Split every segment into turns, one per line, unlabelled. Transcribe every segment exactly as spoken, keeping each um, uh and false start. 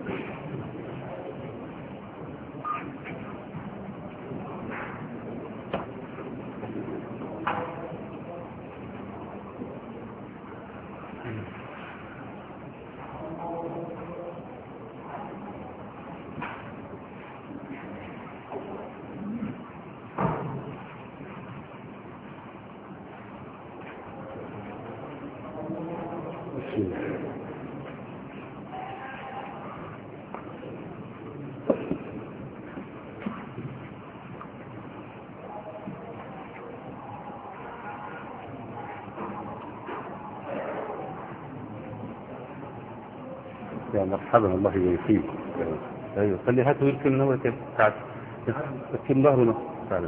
يا مرحبا الله يبارك. ايوه خلي هاته يركن نوى كده تعال يركن ظهره تعال.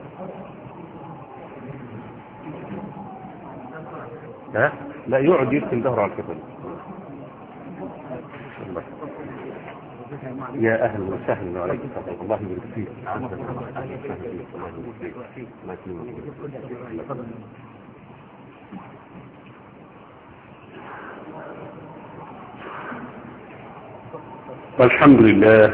ها لا يقعد يركن ظهره على الكتاب. يا اهلا وسهلا وعليكم السلام الله يبارك فيك. الحمد لله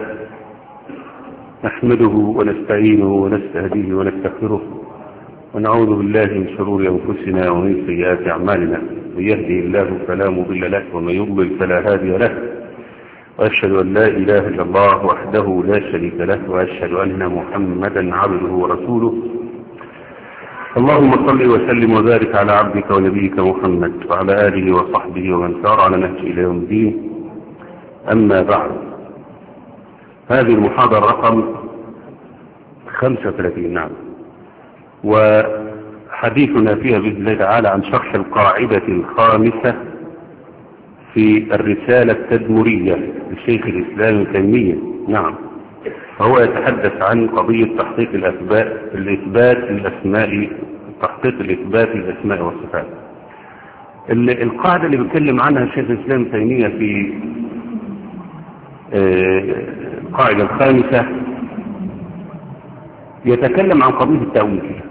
نحمده ونستعينه ونستهديه ونستغفره ونعوذ بالله من شرور أنفسنا ومن سيئات أعمالنا. من يهده الله فلا مضل له ومن يضلل فلا هادي له، وأشهد أن لا إله إلا الله وحده لا شريك له، وأشهد أن محمدا عبده ورسوله. اللهم صل وسلم وبارك على عبدك ونبيك محمد وعلى آله وصحبه ومن سار على نهجه إلى يوم الدين. أما بعد، هذه المحاضرة رقم خمسة وثلاثين. نعم، وحديثنا فيها بإذن الله تعالى عن شرح القاعدة الخامسة في الرسالة التدمرية للشيخ الإسلام ابن تيمية. نعم، فهو يتحدث عن قضية تحقيق الأثبات الإثبات للأسماء تحقيق الإثبات للأسماء والصفات. القاعدة اللي بيتكلم عنها الشيخ الإسلام ابن تيمية في القاعدة الخامسة يتكلم عن قضية التأويل،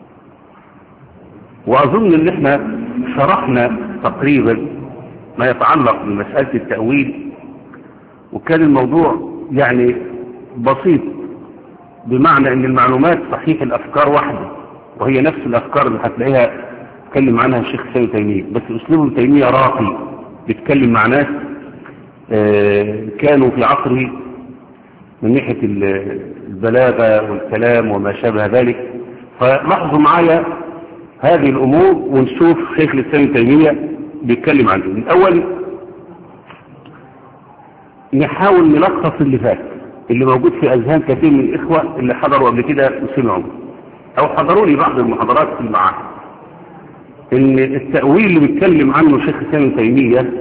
وأظن أن احنا شرحنا تقريبا ما يتعلق بمسألة التأويل، وكان الموضوع يعني بسيط، بمعنى أن المعلومات صحيح الأفكار واحدة، وهي نفس الأفكار اللي هتلاقيها يتكلم عنها الشيخ ابن تيمية، بس أسلوب ابن تيمية راقي، بيتكلم مع ناس كانوا في عصره من ناحية البلاغة والكلام وما شابه ذلك. فلاحظوا معايا هذه الأمور ونشوف شيخ الإسلام ابن تيمية بيتكلم عنه. الأول نحاول نلخص اللي فات، اللي موجود في أذهان كثير من الإخوة اللي حضروا قبل كده وسمعوا أو حضروا لي بعض المحاضرات في المعاهد، إن التأويل اللي بيتكلم عنه شيخ الإسلام ابن تيمية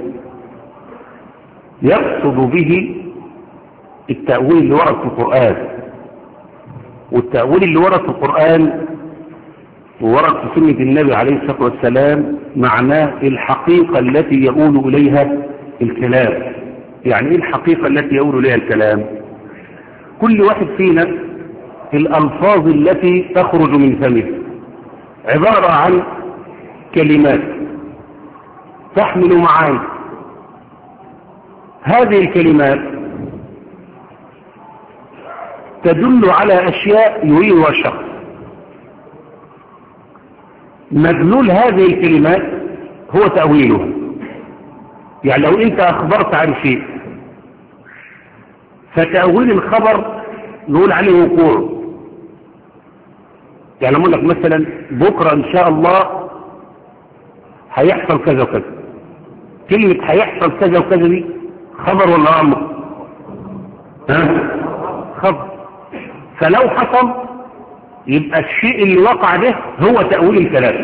يقصد به التأويل اللي ورد في القرآن، والتأويل اللي ورد في القرآن وورد في سنة النبي عليه الصلاة والسلام معناه الحقيقة التي يقول إليها الكلام. يعني إيه الحقيقة التي يقول إليها الكلام؟ كل واحد فينا الألفاظ التي تخرج من فمه عبارة عن كلمات تحمل معاني. هذه الكلمات تدل على أشياء يريدها الشخص. مدلول هذه الكلمات هو تأويلها. يعني لو أنت أخبرت عن شيء فتأويل الخبر نقول عليه وقوع. يعني أقول لك مثلا بكرة إن شاء الله هيحصل كذا وكذا، كلمة هيحصل كذا وكذا دي خبر ولا أمر؟ ها؟ خبر. فلو حصل يبقى الشيء اللي وقع ده هو تأويل الكلام.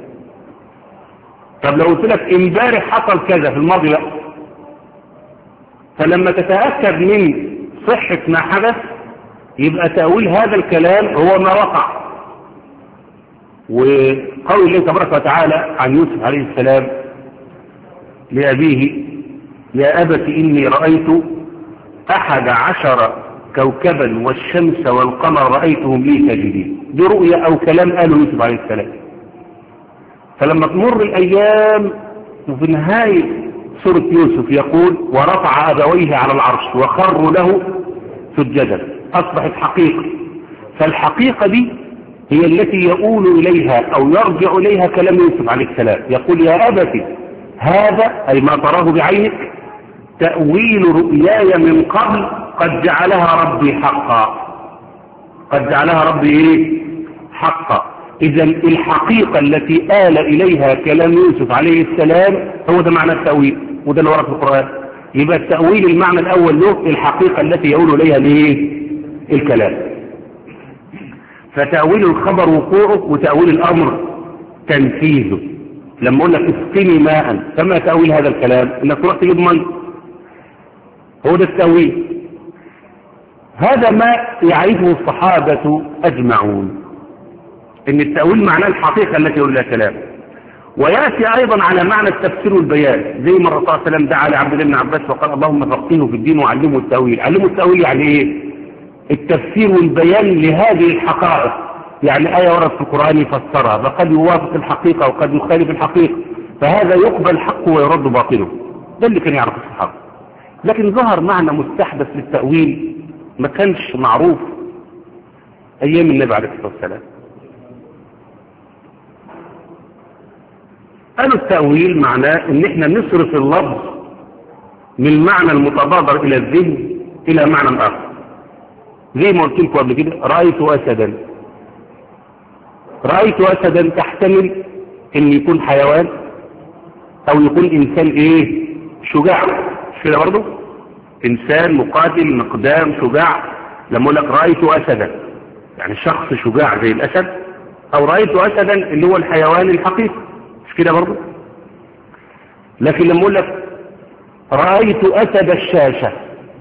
طب لو قلت لك امبارح حصل كذا في الماضي بقى، فلما تتأكد من صحة ما حدث يبقى تأويل هذا الكلام هو ما وقع. وقول الله تبارك وتعالى عن يوسف عليه السلام لأبيه: يا أبت إني رأيت أحد عشر كوكبا والشمس والقمر رأيتهم لي ساجدين. دي رؤيا أو كلام قاله يوسف عليه السلام. فلما تمر الأيام وفي نهاية سورة يوسف يقول ورفع أبويه على العرش وخروا له سجدا، أصبحت حقيقة. فالحقيقة دي هي التي يقول إليها أو يرجع إليها كلام يوسف عليه السلام، يقول يا أبت هذا أي ما تراه بعينك تأويل رؤياي من قبل قد جعلها ربي حقا، قد جعلها ربي إيه؟ حقا. إذا الحقيقة التي آل إليها كلام يوسف عليه السلام هو ده معنى التأويل، وده اللي ورد في القرآن. يبقى التأويل المعنى الأول له الحقيقة التي يقول إليها ليه؟ الكلام. فتأويل الخبر وقوعه، وتأويل الأمر تنفيذه. لما أقول لك اسقني ماء، فما تأويل هذا الكلام؟ إنك تروح تجيب ماء، هو ده التأويل. هذا ما يعرفه الصحابة أجمعون، إن التأويل معناه الحقيقة التي يقول لها كلام. ويأتي أيضا على معنى التفسير والبيان، زي ما الرسول صلى الله عليه وسلم دعا لعبد الله بن عباس وقال اللهم فقهه في الدين وعلمه التأويل. علمه التأويل يعني إيه؟ التفسير والبيان لهذه الحقائق. يعني آية وردت في القرآن يفسرها، فقد يوافق الحقيقة وقد يخالف الحقيقة، فهذا يقبل حقه ويرد باطله. ده اللي كان يعرف الصحابة. لكن ظهر معنى مستحدث للتأويل ما كانش معروف أيام النبي عليه الصلاة والسلام. قالوا التأويل معناه ان احنا نصرف اللفظ من المعنى المتبادر الى الذهن الى معنى اخر. زي ما قلت لكم قبل كده رأيت اسدا، رأيت اسدا تحتمل ان يكون حيوان او يكون انسان ايه شجاع، مش كده برضه؟ انسان مقاتل مقدام شجاع. لما اقول لك رأيت اسدا يعني شخص شجاع زي الاسد، او رأيت اسدا اللي هو الحيوان الحقيقي، مش كده برضه؟ لكن لما اقول لك رأيت أسد الشاشة،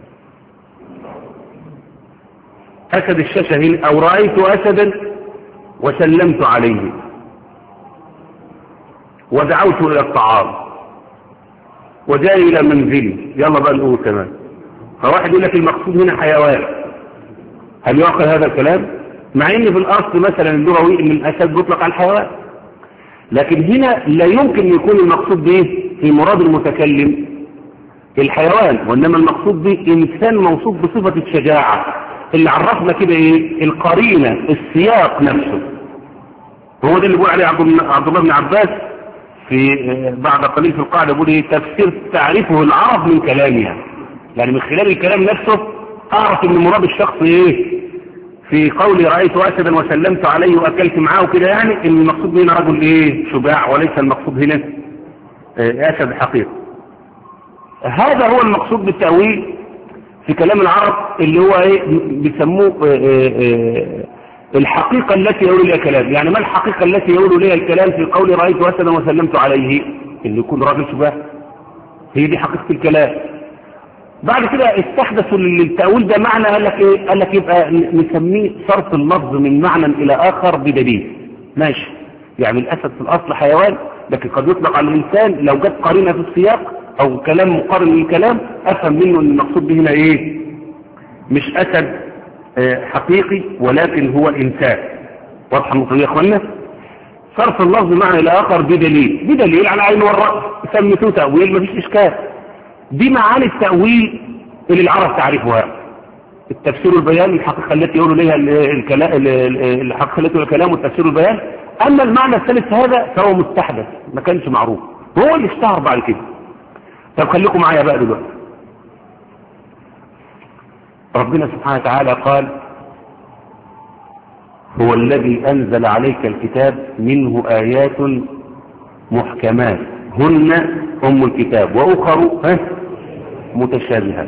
أسد الشاشة هنا، أو رأيت أسدا وسلمت عليه ودعوت إلى الطعام وجاء إلى منزلي، يلا بقى نقول كمان. فواحد يقول لك المقصود هنا حيوان، هل يعقل هذا الكلام؟ مع ان في الأصل مثلا اللغوي ان الأسد بيطلق على الحيوان، لكن هنا لا يمكن يكون المقصود به في مراد المتكلم الحيوان، وإنما المقصود به إنسان موصوف بصفة الشجاعة اللي عرفنا كده إيه؟ القرينة، السياق نفسه. هو ده اللي بيقول عليه عبد الله بن عباس في بعد قليل في القاعدة، بيقول إيه؟ تفسير تعرفه العرب من كلامها، يعني من خلال الكلام نفسه أعرف إن مراد الشخص إيه في قولي رأيت أسدا وسلمت عليه وأكلت معاه كده، يعني إن المقصود هنا رجل إيه شجاع، وليس المقصود هنا أسد حقيقي. هذا هو المقصود بالتأويل في كلام العرب، اللي هو إيه بيسموه الحقيقة التي يقول لها كلام. يعني ما الحقيقة التي يقول لها الكلام في قولي رأيت أسدا وسلمت عليه؟ اللي يكون راجل شجاع، هي دي حقيقة الكلام. بعد كده استحدثوا للتأويل ده معنى، قال لك ايه؟ قال لك يبقى نسميه صرف اللفظ من معنى الى اخر بدليل. ماشي، يعني الاسد في الاصل حيوان، لكن قد يطلق على الانسان لو جت قرينه في السياق او كلام مقارن للكلام افهم منه ان المقصود به هنا ايه؟ مش اسد حقيقي ولكن هو انسان. واضحه النقطه يا اخوانا؟ صرف اللفظ معنى الى اخر بدليل، بدليل على عين والراس، سميتوه تأويل مفيش اشكال. دي معاني التأويل اللي العرب تعرفها: التفسير والبيان، الحقيقة التي يقول لها الكلام، الحقيقة التي يقول الكلام والتفسير والبيان. أما المعنى الثالث هذا فهو مستحدث ما كانش معروف، هو اللي اشتهر بعد كده. طب خليكم معايا بقى دلوقتي. ربنا سبحانه وتعالى قال: هو الذي أنزل عليك الكتاب منه آيات محكمات هن أم الكتاب وأخر متشابهات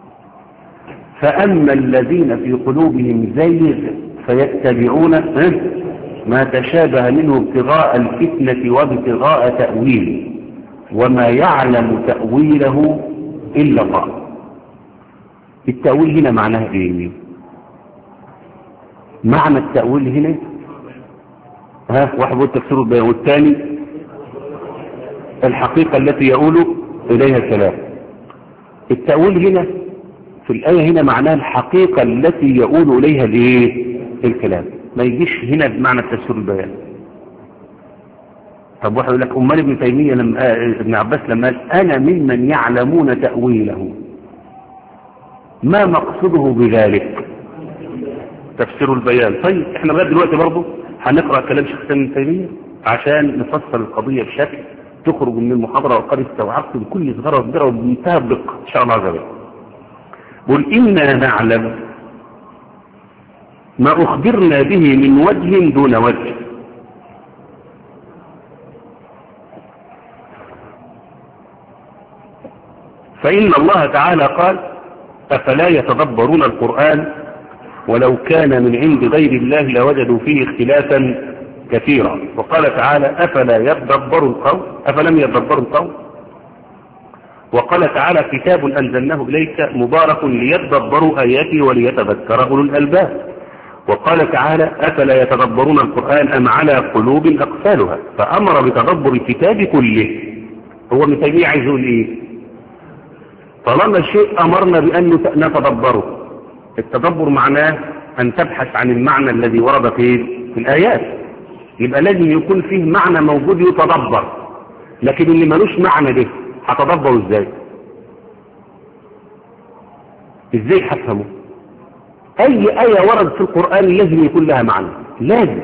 فأما الذين في قلوبهم زيغ فيتبعون ما تشابه منه ابتغاء الفتنة وابتغاء تأويله وما يعلم تأويله إلا الله. التأويل هنا معناه إيه؟ معنى التأويل هنا ها واحد يقول تفسير البيان، والثاني الحقيقة التي يقول إليها الكلام. التأويل هنا في الآية هنا معناه الحقيقة التي يقول إليها الإيه؟ الكلام، ما يجيش هنا بمعنى التفسير البيان. طب واحد يقول لك امال ابن تيميه لما آه ابن عباس لما قال انا ممن يعلمون تاويله ما مقصده بذلك؟ تفسير البيان. طيب احنا لغايه دلوقتي برضه هنقرا كلام شيخ ابن تيميه عشان نفصل القضيه بشكل تخرج من المحاضره وقد استوعبت بكل صغيره وكبيره وبمنتهى الدقه ان شاء الله عز وجل. قل انا نعلم ما اخبرنا به من وجه دون وجه. فإن الله تعالى قال أفلا يتدبرون القرآن ولو كان من عند غير الله لوجدوا فيه اختلافا كثيرا. وقال تعالى أفلا يتدبروا القول أفلم يتدبروا القول. وقال تعالى كتاب أنزلناه إليك مبارك ليتدبروا آياته وليتذكر أولو الألباب. وقال تعالى أفلا يتدبرون القرآن أم على قلوب أقفالها. فأمر بتدبر الكتاب كله. هو ابن تيمية عايز يقول إيه؟ طالما شيء أمرنا بأن نتدبره، التدبر معناه أن تبحث عن المعنى الذي ورد في في الآيات، يبقى لازم يكون فيه معنى موجود يتدبر. لكن اللي ملوش معنى ده هتدبره ازاي؟ ازاي هفهمه؟ أي آية وردت في القرآن لازم يكون لها معنى، لازم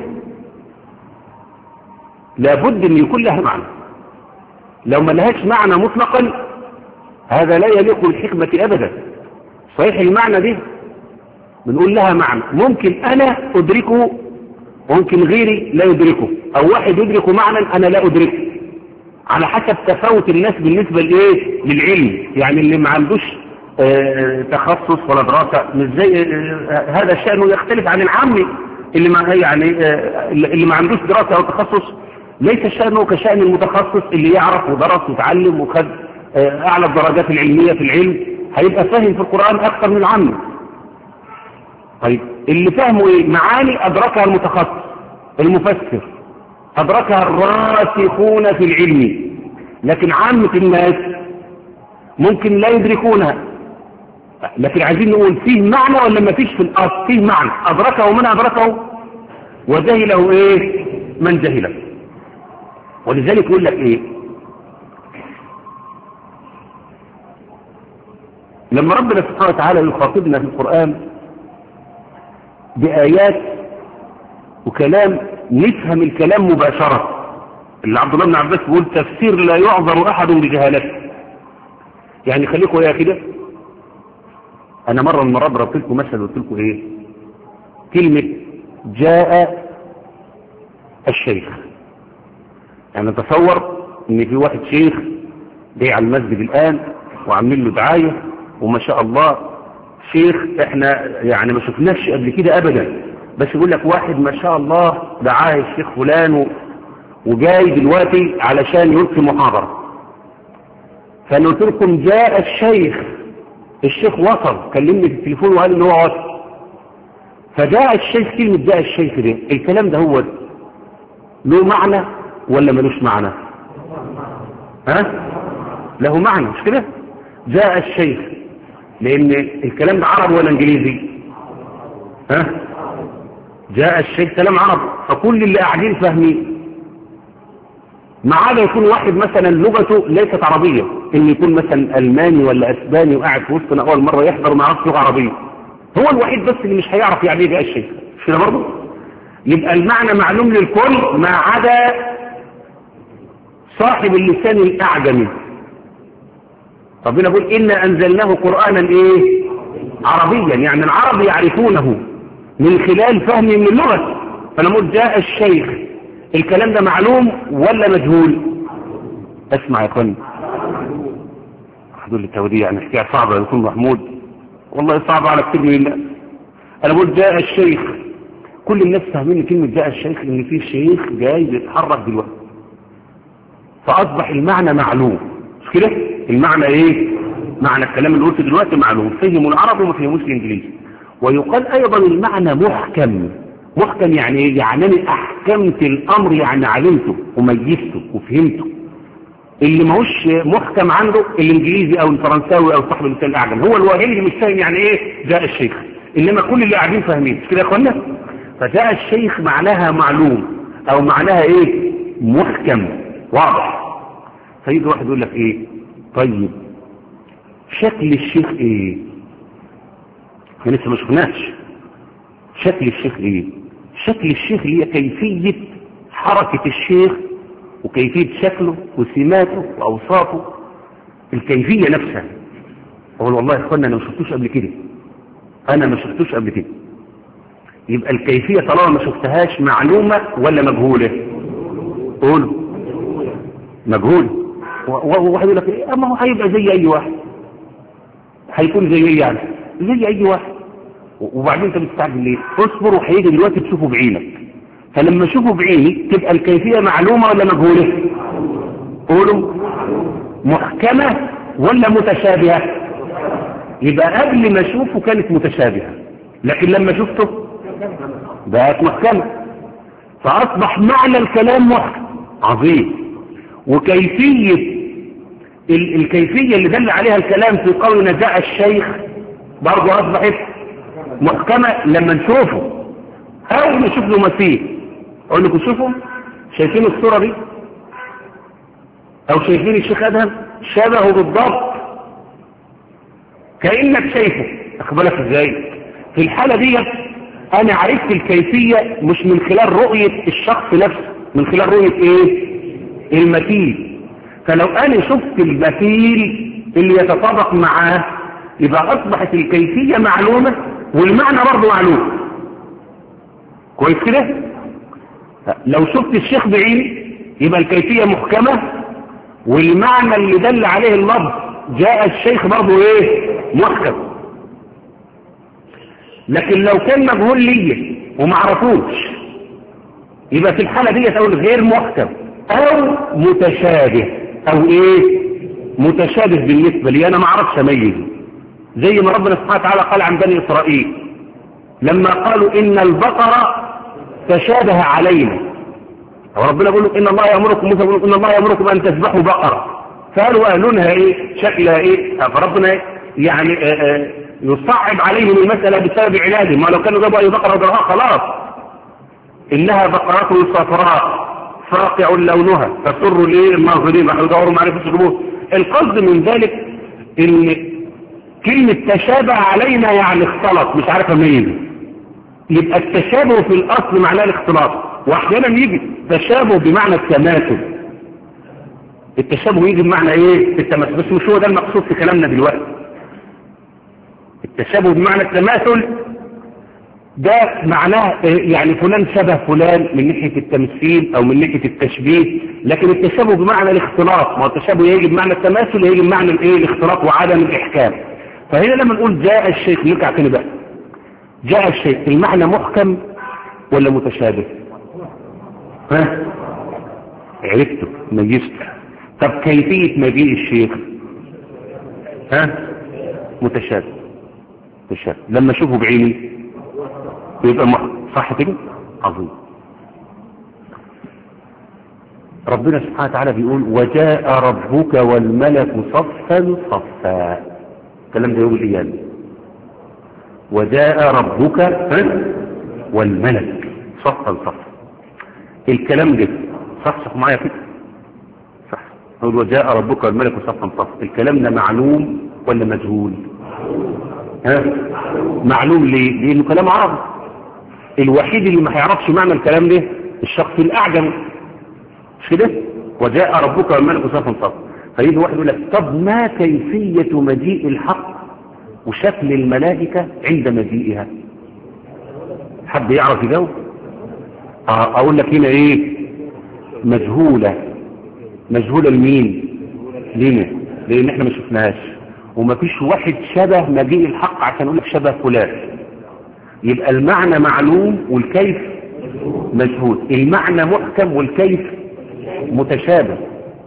لابد أن يكون لها معنى. لو ما لهاش معنى مطلقا هذا لا يليق بالحكمة أبدا. صحيح المعنى دي بنقول لها معنى ممكن أنا أدركه وممكن غيري لا يدركه، أو واحد يدركه معنى أنا لا أدركه، على حسب تفاوت الناس بالنسبة لإيه؟ للعلم. يعني اللي ما عندوش اه تخصص ولا دراسة مش زي اه هذا شأنه يختلف عن العامي اللي ما يعني اه اللي ما عندوش دراسة أو تخصص. ليس شأنه كشأن المتخصص اللي يعرف ودرس وتعلم وخد أعلى الدرجات العلمية في العلم، هيبقى فاهم في القرآن أكثر من العامي. طيب اللي فهمه إيه؟ معاني أدركها المتخصص المفسر، أدركها الراسخون في العلم، لكن عامة الناس ممكن لا يدركونها. لكن عايزين نقول فيه معنى ولا ما فيش؟ في الأصل فيه معنى أدركه من أدركه وجهله إيه؟ من جهله. ولذلك يقول لك إيه؟ لما ربنا سبحانه وتعالى يخاطبنا في القرآن بآيات وكلام نفهم الكلام مباشرة، اللي عبد الله بن عباس بيقول تفسير لا يعذر أحد بجهالته. يعني خليكم يا كده، أنا مرة من مرات ضربت لكم مثل قلت لكم إيه؟ كلمة جاء الشيخ. يعني تصور إن في واحد شيخ جاي على المسجد الآن وعاملين له دعاية وما شاء الله شيخ احنا يعني ما شفناش قبل كده ابدا، بس يقول لك واحد ما شاء الله دعاه الشيخ فلان وجاي دلوقتي علشان يلقي محاضرة. فانا قلت لكم جاء الشيخ، الشيخ وصل، كلمني في التليفون وقال ان هو وصل. فجاء الشيخ، كلمة جاء الشيخ ده الكلام ده هو له معنى ولا ملوش معنى؟ ها؟ له معنى مش كده؟ جاء الشيخ لان الكلام ده عربي ولا انجليزي؟ ها؟ جاء الشيخ كلام عربي، فكل اللي قاعدين فاهمين، ما عدا يكون واحد مثلا لغته ليست عربية، ان يكون مثلا الماني ولا اسباني وقاعد في وسطنا اول مرة يحضر وما يعرفش لغة عربية، هو الوحيد بس اللي مش هيعرف يعني ايه جاء الشيخ. مش كده برضه؟ يبقى المعنى معلوم للكل ما عدا صاحب اللسان الاعجمي. ربنا يقول إنا أنزلناه قرآنا إيه؟ عربيا، يعني العرب يعرفونه من خلال فهمهم من اللغة. فنقول جاء الشيخ، الكلام ده معلوم ولا مجهول؟ اسمع يا اخوان، حدود التوديع يعني حكاية صعبة يكون محمود، والله صعبة على كتير من الناس. أنا بقول جاء الشيخ، كل الناس فاهمين كلمة جاء الشيخ إن في شيخ جاي بيتحرك دلوقتي، فأصبح المعنى معلوم. مش كده؟ المعنى ايه؟ معنى الكلام اللي قلته دلوقتي معلوم، فهموا العربي وما فهموش الانجليزي. ويقال ايضا المعنى محكم. محكم يعني ايه؟ يعني انا احكمت الامر، يعني علمته وميزته وفهمته. اللي ماهوش محكم عنده الانجليزي او الفرنساوي او صاحب اللسان الاعجم، هو الوحيد اللي مش فاهم يعني ايه جاء الشيخ، انما كل اللي قاعدين فاهمين. مش كده يا اخوانا؟ فجاء الشيخ معناها معلوم او معناها ايه؟ محكم. واضح. فيجي واحد يقول لك ايه؟ طيب شكل الشيخ ايه؟ احنا لسه ما شفناش شكل الشيخ ايه. شكل الشيخ هي كيفية حركة الشيخ وكيفية شكله وسماته واوصافه، الكيفية نفسها. اقول والله يا اخوانا انا ما شفتوش قبل كده، انا ما شفتوش قبل كده. يبقى الكيفية طالما ما شفتهاش معلومة ولا مجهولة؟ قولوا مجهولة. وواحد يقول لك ايه؟ اما هو هيبقى زي اي واحد، هيكون زي ايه يعني؟ زي اي واحد. وبعدين انت بتستعجل ليه؟ اصبر وهيجي دلوقتي تشوفه بعينك. فلما تشوفه بعينك تبقى الكيفية معلومة ولا مجهولة؟ قولوا محكمة ولا متشابهة؟ يبقى قبل ما اشوفه كانت متشابهة، لكن لما شفته بقت محكمة، فاصبح معنى الكلام محكم عظيم. وكيفية ال الكيفية اللي دل عليها الكلام في قولنا جاء الشيخ برضه اصبحت محكمة لما نشوفه او نشوف له مثيل. اقول لكم شوفوا، شايفين الصورة دي او شايفين الشيخ ادهم؟ شبهه بالضبط كأنك شايفه. اخبرك ازاي؟ في الحالة دي انا عرفت الكيفية مش من خلال رؤية الشخص نفسه، من خلال رؤية ايه؟ المثيل. فلو انا شفت المثيل اللي يتطابق معاه يبقى اصبحت الكيفية معلومة والمعنى برضه معلوم. كويس كده؟ لو شفت الشيخ بعيني يبقى الكيفية محكمة والمعنى اللي دل عليه اللفظ جاء الشيخ برضه ايه؟ محكم. لكن لو كان مجهول لي ومعرفوش يبقى في الحالة دي تقول غير محكم او متشابه. او ايه؟ متشابه بالنسبة لي انا ما اعرفش اميز. زي ما ربنا سبحانه وتعالى قال عن بني اسرائيل لما قالوا ان البقرة تشابه علينا، وربنا يقول ان الله يأمركم موسى يقول ان الله يأمركم ان تذبحوا بقرة، فقالوا لونها ايه؟ شكلها ايه؟ فربنا يعني آآ آآ يصعب عليهم المسألة بسبب عنادهم. ما لو كانوا جابوا اي بقرة وضرها خلاص، انها بقرة صفراء فاقع لونها تسر الايه؟ الناظرين. راحوا يدوروا ما عرفوش يجيبوها. القصد من ذلك ان كلمة تشابه علينا يعني اختلط، مش عارف اميز. يبقى التشابه في الاصل معناه الاختلاط، واحيانا يجي تشابه بمعنى التماثل. التشابه يجي بمعنى ايه؟ التماثل، بس مش هو ده المقصود في كلامنا دلوقتي. التشابه بمعنى التماثل ده معناه يعني فلان شبه فلان من ناحية التمثيل او من ناحية التشبيه. لكن التشابه بمعنى الاختلاط، ما هو التشابه يجي بمعنى التماثل يجي بمعنى الايه؟ الاختلاط وعدم الاحكام. فهنا لما نقول جاء الشيخ نرجع تاني بقى، جاء الشيخ المعنى محكم ولا متشابه؟ ها عرفته ميزته. طب كيفية مجيء الشيخ ها متشابه. متشابه لما اشوفه بعيني يبقى محكم، صح كده؟ عظيم. ربنا سبحانه وتعالى بيقول وجاء ربك والملك صفا صفا. الكلام ده يوم القيامة. وجاء ربك والملك صفا صفا. الكلام ده صح صح معايا كده؟ صح. يقول وجاء ربك والملك صفا صفا. الكلام ده معلوم ولا مجهول؟ ها معلوم. ليه؟ لانه كلام عربي. الوحيد اللي ما هيعرفش معنى الكلام ده الشخص الاعجمي، مش كده؟ وجاء ربك والملك صفا صفا. فيجي واحد يقول لك طب ما كيفية مجيء الحق وشكل الملائكة عند مجيئها؟ حد يعرف يجاوب؟ اقول لك هنا ايه؟ مجهولة. مجهولة لمين؟ لنا، لان احنا ما شفناهاش وما فيش واحد شبه مجيء الحق عشان يقول لك شبه فلان. يبقى المعنى معلوم والكيف مجهول. المعنى محكم والكيف متشابه.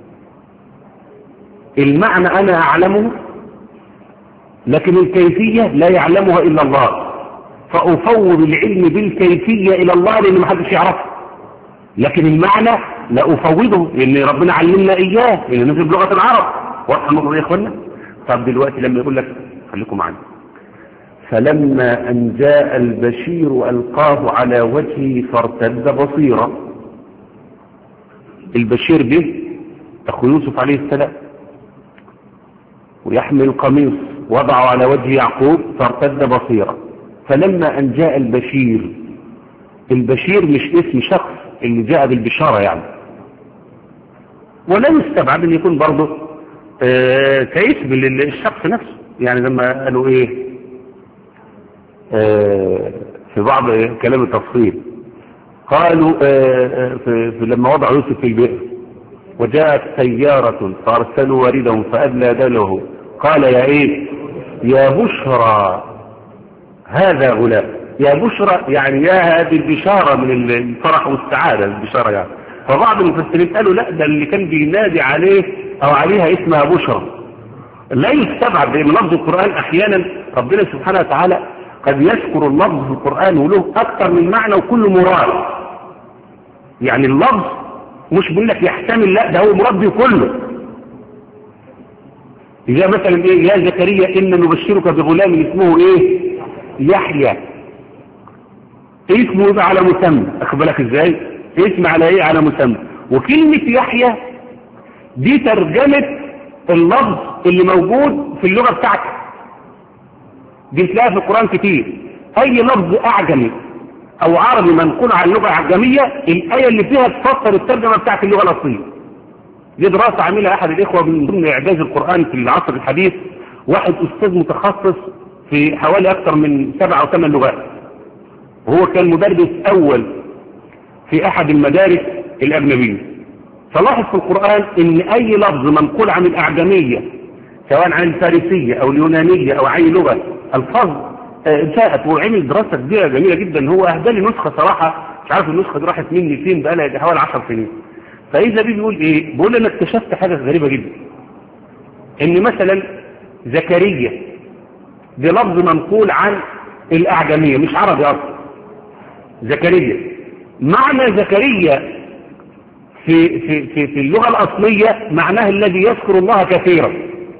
المعنى انا اعلمه لكن الكيفية لا يعلمها الا الله، فافوض العلم بالكيفية الى الله لان ما حدش يعرفه. لكن المعنى لا افوضه لان ربنا علمنا اياه لان نزل بلغة العرب. واضح الموضوع يا اخوانا؟ طب دلوقتي لما يقول لك خليكم معنا فلما ان جاء البشير القاه على وجهه فارتد بصيرا. البشير ده أخو يوسف عليه السلام، ويحمل القميص وضعه على وجه يعقوب فارتد بصيرا. فلما أن جاء البشير، البشير مش اسم شخص اللي جاء بالبشارة يعني، ولا يستبعد ان يكون برضه آه كاسم للشخص نفسه. يعني لما قالوا ايه آه في بعض كلام التفصيل قالوا آه في لما وضعوا يوسف في البئر وجاءت سيارة فارسلوا واردهم فأدلى دلوه قال يا ايه يا بشرى هذا غلام. يا بشرى يعني يا هذه البشارة من الفرح والسعادة البشارة يعني. فبعض المفسرين قالوا لا، ده اللي كان بينادي عليه او عليها اسمها بشرى. لا يستبعد من لفظ القرآن احيانا ربنا سبحانه وتعالى قد يذكر اللفظ في القرآن وله اكثر من معنى وكل مراد. يعني اللفظ مش بيقول لك يحتمل، لا ده هو مراد به كله. إذا مثلا ايه يا زكريا إن نبشرك بغلام اسمه ايه يحيى، اسمه يبقى على مسمى، اخد بالك ازاي؟ اسم على ايه؟ على مسمى. وكلمة يحيى دي ترجمة اللفظ اللي موجود في اللغة بتاعتك، دي تلاقيها في القرآن كتير. اي لفظ اعجمي او عربي منقول عن اللغة العجمية الآية اللي فيها تفسر الترجمة بتاعت اللغة الأصلية. دي دراسة عملها احد الاخوة من ضمن اعجاز القرآن في العصر الحديث، واحد استاذ متخصص في حوالي اكثر من سبع او ثمان لغات، وهو كان مدرس اول في احد المدارس الاجنبية. فلاحظ في القرآن ان اي لفظ منقول عن الاعجمية سواء عن الفارسية او اليونانية او اي لغة الفاظ جاءت، وعمل دراسة كبيرة جميلة جدا. هو اهدى لي نسخة صراحة مش عارف النسخة دي راحت مني فين، بقى لها حوالي عشر سنين. فاذا بيه بيقول ايه؟ بيقول انا اكتشفت حاجة غريبة جدا، ان مثلا زكريا دي لفظ منقول عن الاعجمية مش عربي اصلا. زكريا معنى زكريا في, في, في, في اللغة الأصلية معناه الذي يذكر الله كثيرا.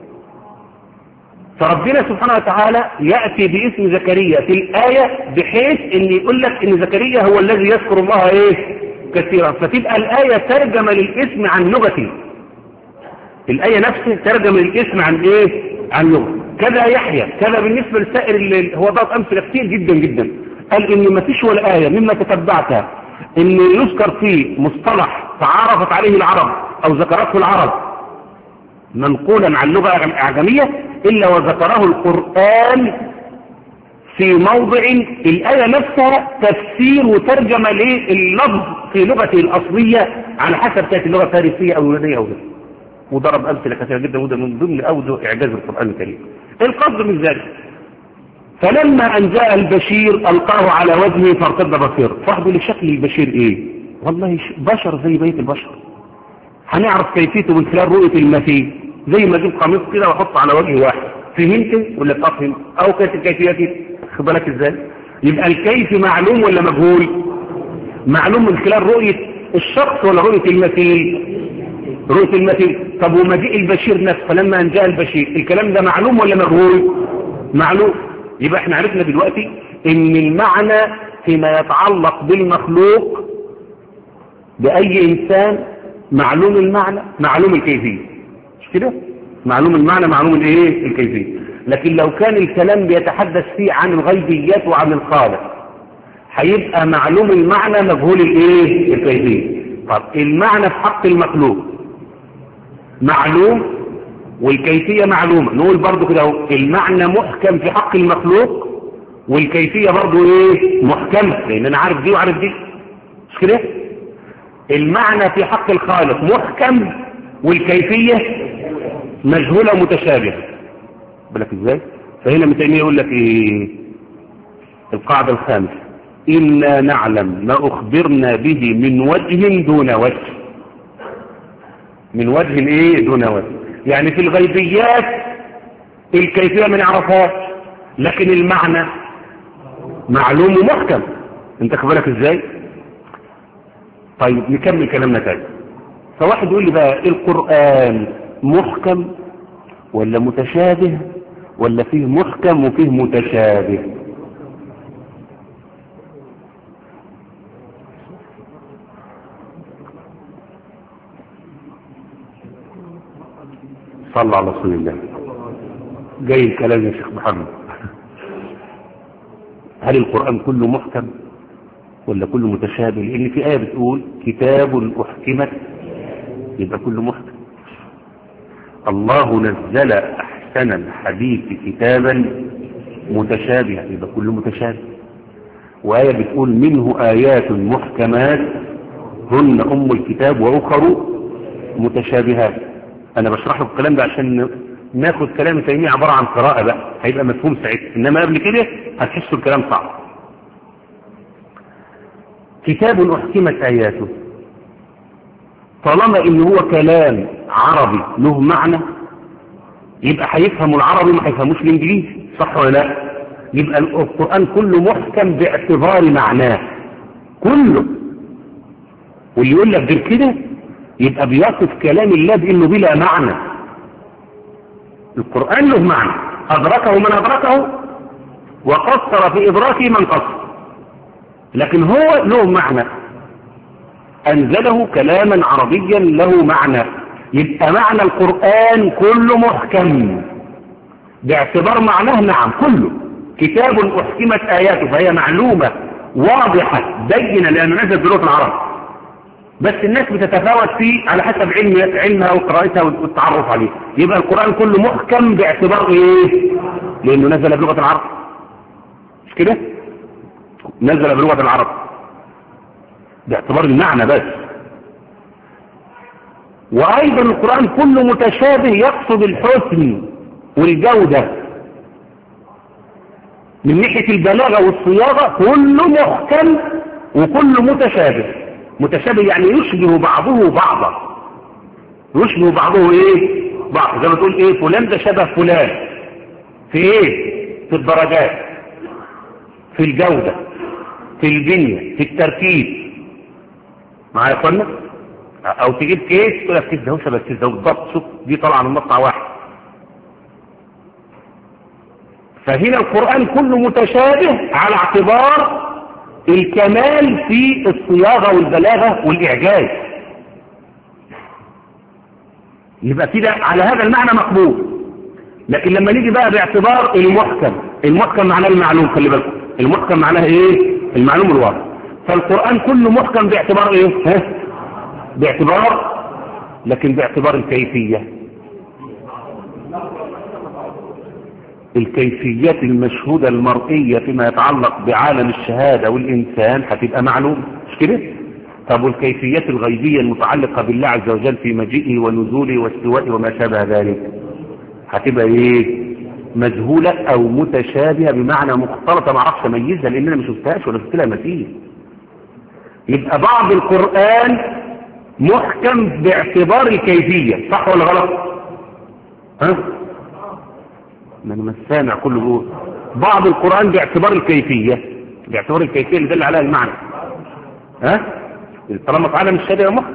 فربنا سبحانه وتعالى يأتي باسم زكريا في الآية بحيث ان يقول لك ان زكريا هو الذي يذكر الله ايه كثيرا، فتبقى الآية ترجمة للاسم عن لغته. الآية نفسها ترجمة للاسم عن ايه عن لغة. كذا يحيى، كذا بالنسبة للسائر اللي هو ضغط أمثلة كتير جدا جدا. قال ان ما فيش ولا آية مما تتبعتها ان يذكر فيه مصطلح تعارفت عليه العرب او ذكرته العرب منقولا عن لغة اعجمية الا وذكره القرآن في موضع الآية نفسها تفسير وترجمة لللفظ في لغته الأصلية على حسب كانت اللغة الفارسية او اليونانية او غيرها. وضرب أمثلة كثيرة جدا وده من ضمن أوجه إعجاز القرآن الكريم. القصد من ذلك فلما أن جاء البشير ألقاه على وجهه فارتد بصيره. فاحضر لشكل البشير إيه؟ والله بشر زي بقية البشر، هنعرف كيفيته من خلال رؤية المثيل، زي ما اجيب قميص كده واحطه على وجه واحد. فهمت ولا تفهم؟ أو كانت الكيفية كده، خد بالك إزاي؟ يبقى الكيف معلوم ولا مجهول؟ معلوم من خلال رؤية الشخص ولا رؤية المثيل؟ رؤية المثيل. طب ومجيء البشير نفسه فلما أن جاء البشير الكلام ده معلوم ولا مجهول؟ معلوم. يبقى احنا عرفنا دلوقتي ان المعنى فيما يتعلق بالمخلوق بأي إنسان معلوم المعنى معلوم الكيفية، مش كده؟ معلوم المعنى معلوم الايه الكيفية. لكن لو كان الكلام بيتحدث فيه عن الغيبيات وعن الخالق هيبقى معلوم المعنى مجهول الايه الكيفية. طب المعنى في حق المخلوق معلوم والكيفية معلومة. نقول برضو كده اهو المعنى محكم في حق المخلوق والكيفية برضو ايه محكمة، لان انا عارف دي وعارف دي، مش كده؟ المعنى في حق الخالق محكم والكيفية مجهولة ومتشابهة. بالك ازاي؟ فهنا متأمين يقول لك ايه القاعدة الخامسة إلا نعلم ما أخبرنا به من وجه دون وجه. من وجه ايه دون وجه. يعني في الغيبيات الكيفية ما نعرفهاش لكن المعنى معلوم ومحكم. انت خبرك ازاي؟ طيب نكمل كلامنا تاني. فواحد يقول لي بقى القرآن محكم ولا متشابه ولا فيه محكم وفيه متشابه؟ صلى على رسول الله. جاي الكلام يا شيخ محمد. هل القرآن كله محكم ولا كله متشابه؟ لأن في آية بتقول كتاب أحكمت، يبقى كله محكم. الله نزل أحسن الحديث كتابا متشابها، يبقى كله متشابه. وآية بتقول منه آيات محكمات هن أم الكتاب وأخر متشابهات. أنا بشرح لكم الكلام ده عشان ناخد كلام تيمية عبارة عن قراءة بقى، هيبقى مفهوم ساعتها، إنما قبل كده هتحسوا الكلام صعب. كتاب أحكمت آياته، طالما إن هو كلام عربي له معنى يبقى هيفهم العربي ما هيفهموش الإنجليزي، صح ولا لا؟ يبقى القرآن كله محكم باعتبار معناه كله. واللي يقول لك غير كده يبقى بيصف كلام الله بانه بلا معنى. القرآن له معنى ادركه من ادركه وقصر في ادراكه من قصر، لكن هو له معنى انزله كلاما عربيا له معنى. يبقى معنى القرآن كله محكم باعتبار معناه. نعم كله كتاب احكمت اياته، فهي معلومة واضحة بينة لانه نزل بلغة العرب، بس الناس بتتفاوت فيه على حسب علم علمها وقراءتها والتعرف عليه. يبقى القرآن كله محكم باعتبار ايه؟ لانه نزل بلغة العرب، مش كده؟ نزل بلغة العرب باعتبار المعنى بس. وايضا القرآن كله متشابه يقصد الحسن والجودة من ناحية البلاغة والصياغة، كله محكم وكله متشابه. متشابه يعني يشبه بعضه بعضا، يشبه بعضه ايه؟ بعض. زي ما تقول ايه فلان ده شبه فلان في ايه؟ في الدرجات، في الجودة، في البنية، في التركيب. معايا يا اخوانا؟ او تجيب كيس تقول لك كيس ده هو شبه كيس ده بالضبط، شوف دي طالعه من مقطع واحد. فهنا القرآن كله متشابه على اعتبار الكمال في الصياغة والبلاغة والإعجاز. يبقى كده على هذا المعنى مقبول. لكن لما نيجي بقى باعتبار المحكم، المحكم معناه المعلوم، خلي بالكم المحكم معناه ايه؟ المعلوم الواضح. فالقرآن كله محكم باعتبار ايه؟ ها؟ باعتبار، لكن باعتبار الكيفية. الكيفيات المشهودة المرئية فيما يتعلق بعالم الشهادة والإنسان هتبقى معلوم، مش كده؟ طب والكيفيات الغيبية المتعلقة بالله عز وجل في مجيئه ونزوله واستوائه وما شابه ذلك هتبقى ايه؟ مجهولة او متشابهة بمعنى مختلطة، ما اعرفش اميزها لان انا ما شفتهاش ولا شفت لها مثيل. يبقى بعض القرآن محكم باعتبار الكيفية، صح ولا غلط؟ ها؟ ما انا مش سامع كله بيقول. بعض القرآن باعتبار الكيفية، باعتبار الكيفية اللي دل عليها المعنى. ها؟ طالما في عالم الشهادة محكم.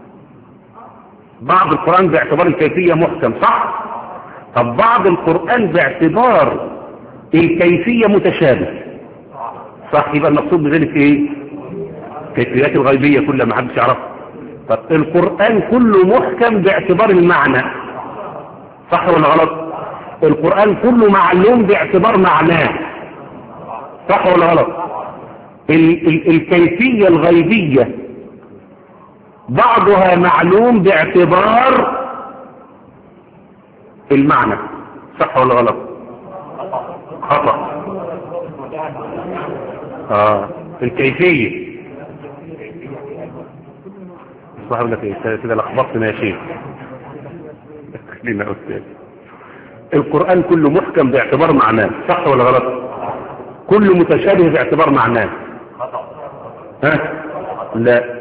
بعض القرآن باعتبار الكيفية محكم، صح؟ طب بعض القرآن باعتبار الكيفية متشابه، صح؟ يبقى المقصود بذلك ايه؟ كيفيات الغيبية كلها ما حدش يعرفها. طب القرآن كله محكم باعتبار المعنى، صح ولا غلط؟ القرآن كله معلوم باعتبار معناه، صح ولا غلط؟ ال ال الكيفية الغيبية بعضها معلوم باعتبار المعنى، صح ولا غلط؟ خطأ. اه الكيفية صح ولا كده كده لخبطتنا يا شيخ. خلينا أستاذ. القرآن كله محكم باعتبار معناه، صح ولا غلط؟ كله متشابه باعتبار معناه. ها؟ لا،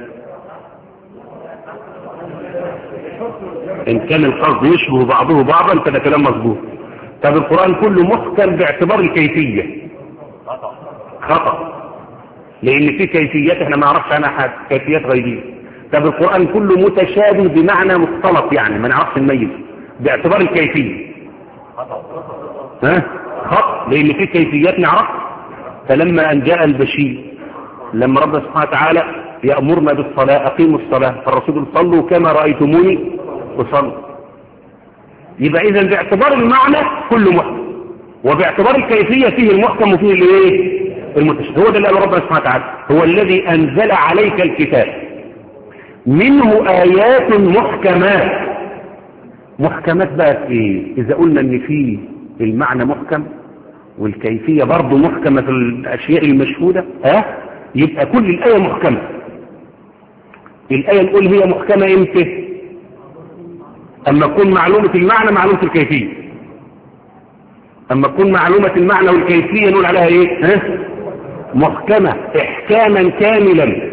إن كان القصد يشبه بعضه بعضا فده كلام مظبوط. طب القرآن كله محكم باعتبار الكيفية، خطأ، لأن في كيفيات احنا ما نعرفش عنها حاجة، كيفيات غيبية. طب القرآن كله متشابه بمعنى مختلط، يعني ما نعرفش نميز باعتبار الكيفية، ها؟ خطأ، لأن في كيفيات نعرف. فلما أن جاء البشير، لما ربنا سبحانه وتعالى يأمرنا بالصلاة، أقيموا الصلاة، فالرسول صلوا كما رأيتموني وصلوا. يبقى إذا باعتبار المعنى كله محكم، وباعتبار الكيفية فيه المحكم وفيه الايه المتشابه. هو ده اللي قال ربنا سبحانه وتعالى هو الذي أنزل عليك الكتاب منه آيات محكمات. محكمات بقى في ايه؟ إذا قلنا ان فيه المعنى محكم والكيفية برضه محكمة في الأشياء المشهودة، ها يبقى كل الآية محكمة. الآية نقول هي محكمة امتى؟ أما تكون معلومة المعنى معلومة الكيفية. أما تكون معلومة المعنى والكيفية نقول عليها ايه؟ ها؟ محكمة إحكاما كاملا.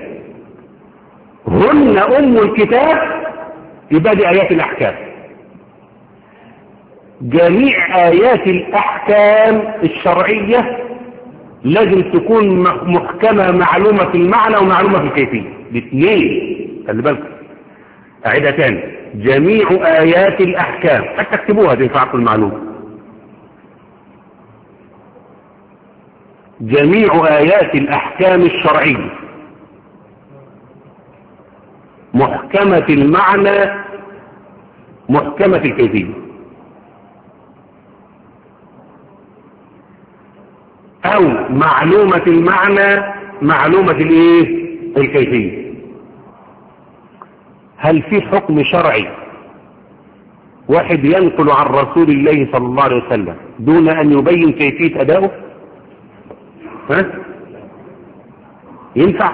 هن أم الكتاب، يبقى دي آيات الأحكام. جميع آيات الأحكام الشرعية لازم تكون محكمة معلومة في المعنى ومعلومة في الكيفية الاثنين. خلي بالك أعيدها تاني، جميع آيات الأحكام حتى تكتبوها دي تعرفوا المعلومة. جميع آيات الأحكام الشرعية محكمة المعنى محكمة الكيفية، أو معلومة المعنى معلومة الايه الكيفية. هل في حكم شرعي واحد ينقل عن رسول الله صلى الله عليه وسلم دون أن يبين كيفية أدائه؟ ها؟ ينفع؟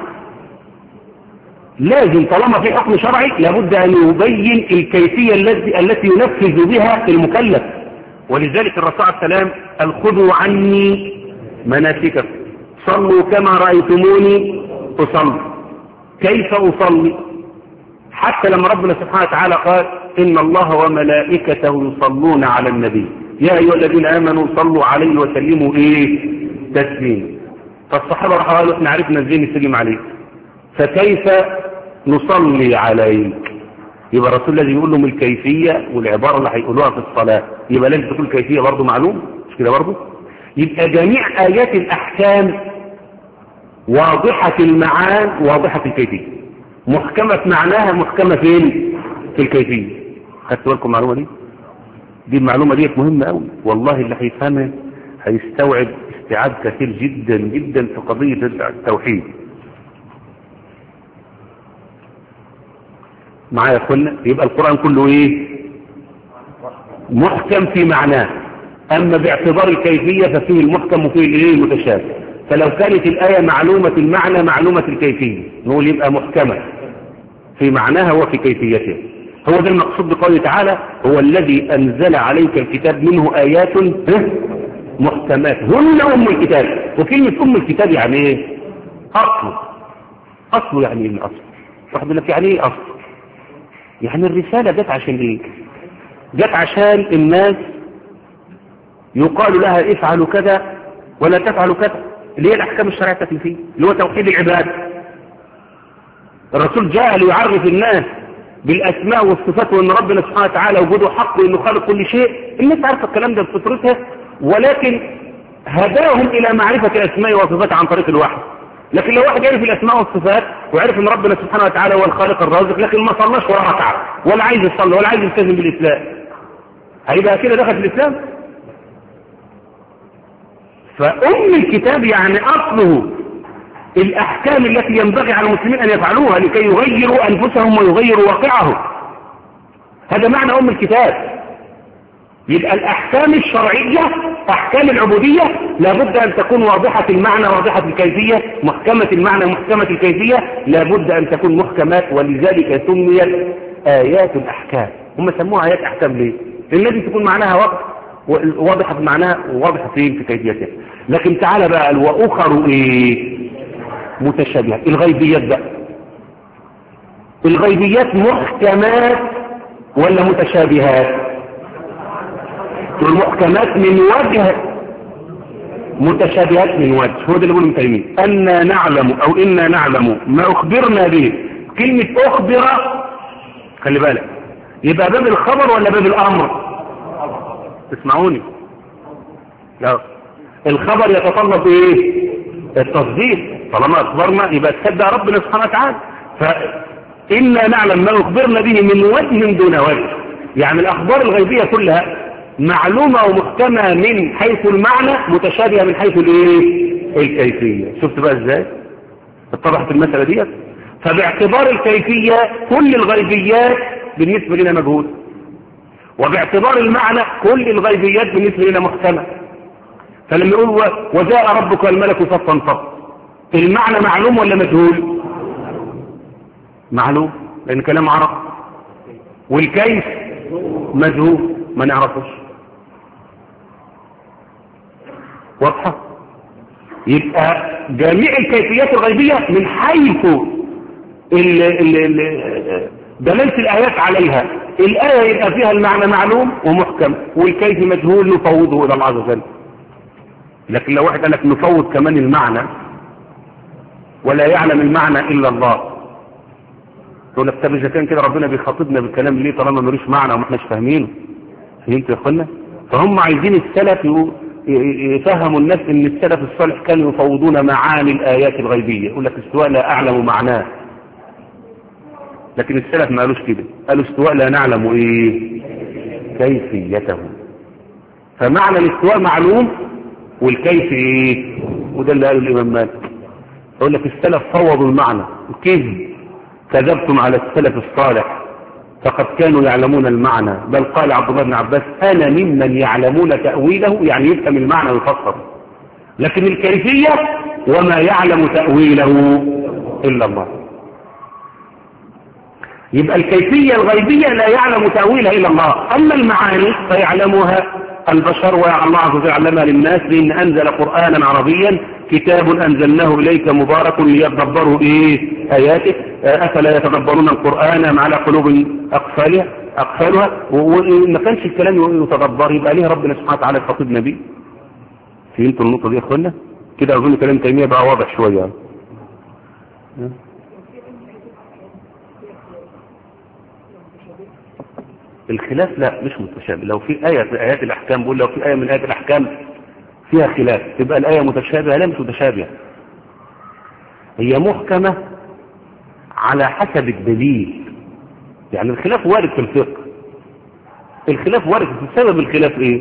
لازم طالما في حكم شرعي لابد أن يبين الكيفية التي التي ينفذ بها المكلف. ولذلك الرسول عليه السلام قال خذوا عني مناسككم صلوا كما رأيتموني أصلي. كيف أصلي؟ حتى لما ربنا سبحانه وتعالى قال إن الله وملائكته يصلون على النبي يا أيها الذين آمنوا صلوا عليه وسلموا إيه تسليما. فالصحابة قالوا احنا عرفنا ازاي نسلم عليك، فكيف نصلي عليك؟ يبقى الرسول الذي يقول لهم الكيفية والعبارة اللي هيقولوها في الصلاة يبقى لازم تكون الكيفية برضه معلوم، مش كده برضه؟ يبقى جميع آيات الأحكام واضحة المعان واضحة الكيفية، محكمة معناها محكمة فين؟ في الكيفية. خدتوا بالكم المعلومة دي؟ دي المعلومة دي مهمة قوي والله، اللي هيفهمها هيستوعب استيعاب كثير جدا جدا في قضية التوحيد. معايا يا اخوانا؟ يبقى القرآن كله ايه؟ محكم في معناه، اما باعتبار الكيفية ففيه المحكم وفيه الايه المتشابه. فلو كانت الآية معلومة المعنى معلومة الكيفية نقول يبقى محكمة في معناها وفي كيفيتها. هو ده المقصود بقوله تعالى هو الذي أنزل عليك الكتاب منه آيات محكمات هن أم الكتاب. وكلمة أم الكتاب يعني ايه؟ أصله. أصله يعني ايه الأصل؟ واحد يقول لك يعني ايه أصل؟ يعني الرسالة جت عشان ايه؟ جت عشان الناس يقال لها افعلوا كذا ولا تفعلوا كذا، اللي هي الأحكام الشرعية التكليفية اللي هو توحيد العباد. الرسول جاء ليعرف الناس بالأسماء والصفات وأن ربنا سبحانه وتعالى وجوده حق وأنه خالق كل شيء. الناس عارفة الكلام ده بفطرتها، ولكن هداهم إلى معرفة الأسماء والصفات عن طريق الوحي. لكن لو واحد يعرف الأسماء والصفات وعرف أن ربنا سبحانه وتعالى هو الخالق الرازق لكن ما صلاش ولا ركعة ولا عايز يصلي ولا عايز يلتزم بالإسلام، هيبقى كده دخل في الإسلام؟ فأم الكتاب يعني أصله الأحكام التي ينبغي على المسلمين أن يفعلوها لكي يغيروا أنفسهم ويغيروا واقعهم. هذا معنى أم الكتاب. يبقى الأحكام الشرعية أحكام العبودية لابد أن تكون واضحة المعنى واضحة الكيفية، محكمة المعنى محكمة الكيفية، لابد أن تكون محكمات. ولذلك سميت آيات الأحكام. هم سموها آيات أحكام ليه؟ لأن لازم تكون معناها واضح واضحة في معناها وواضحة في كيفيتها. لكن تعالى بقى وأخر إيه؟ متشابهة. الغيبيات بقى، الغيبيات محكمات ولا متشابهات؟ المحكمات من وجه، متشابهات من وجه. هو ده اللي بيقوله ابن تيمية أننا نعلم أو إنا نعلم ما أخبرنا به. كلمة أخبر خلي بالك يبقى باب الخبر ولا باب الأمر؟ تسمعوني؟ لا، الخبر يتطلب ايه؟ التصديق. طالما اخبرنا يبقى تصدق ربنا سبحانه وتعالى. فإنا نعلم ما اخبرنا به من وجه دون وجه. يعني الأخبار الغيبية كلها معلومة ومحكمة من حيث المعنى، متشابهة من حيث الايه الكيفية. شفت بقى ازاي اتضحت المسألة ديت؟ فباعتبار الكيفية كل الغيبيات بالنسبة لنا مجهول، وباعتبار المعنى كل الغيبيات بالنسبة لنا محكمة. فلما يقول وجاء ربك والملك صفا صفا، المعنى معلوم ولا مجهول؟ معلوم لأن كلام عرب، والكيف مجهول ما نعرفوش. واضحة؟ يبقى جميع الكيفيات الغيبية من حيث ال ال ال دلالة الآيات عليها، الآية يبقى فيها المعنى معلوم ومحكم، والكيف مجهول نفوضه إلى الله عز وجل. لكن لو واحد قال لك نفوض كمان المعنى ولا يعلم المعنى إلا الله، يقول لك طب إذا كان كده ربنا بيخاطبنا بالكلام ليه طالما ملوش معنى وما احناش فاهمينه؟ فهمت يا اخوانا؟ فهم عايزين السلف يفهموا الناس ان السلف الصالح كانوا يفوضون معاني الآيات الغيبية. يقول لك استواء لا أعلم معناه، لكن السلف ما قالوش كده، قالوا استواء لا نعلم ايه كيفيته. فمعنى الاستواء معلوم والكيف ايه، وده اللي قاله الإمام مالك. يقول لك السلف فوضوا المعنى، كذب، كذبتم على السلف الصالح فقد كانوا يعلمون المعنى، بل قال عبد الله بن عباس أنا ممن يعلمون تأويله، يعني يفهم المعنى ويفسر، لكن الكيفية وما يعلم تأويله إلا الله. يبقى الكيفية الغيبية لا يعلم تأويلها إلا الله، أما المعاني فيعلمها البشر الله عز وجل علمها للناس، لأن أنزل قرآنا عربيا كتاب أنزلناه إليك مبارك ليتدبروا إيه آياته أفلا يتدبرون القرآن أم على قلوب أقفالها أقفالها وما كانش الكلام يتدبر يبقى ليه ربنا سبحانه وتعالى خاطبنا بيه. فهمتوا النقطة دي يا أخوانا؟ كده أظن كلام تيمية بقى واضح شوية. الخلاف لا مش متشابه. لو في آية في آيات الأحكام، بقول لو في آية من آيات الأحكام فيها خلاف تبقى الآية متشابهة، لا مش متشابهة، هي محكمة على حسب الدليل. يعني الخلاف وارد في الفقه، الخلاف وارد في سبب الخلاف ايه؟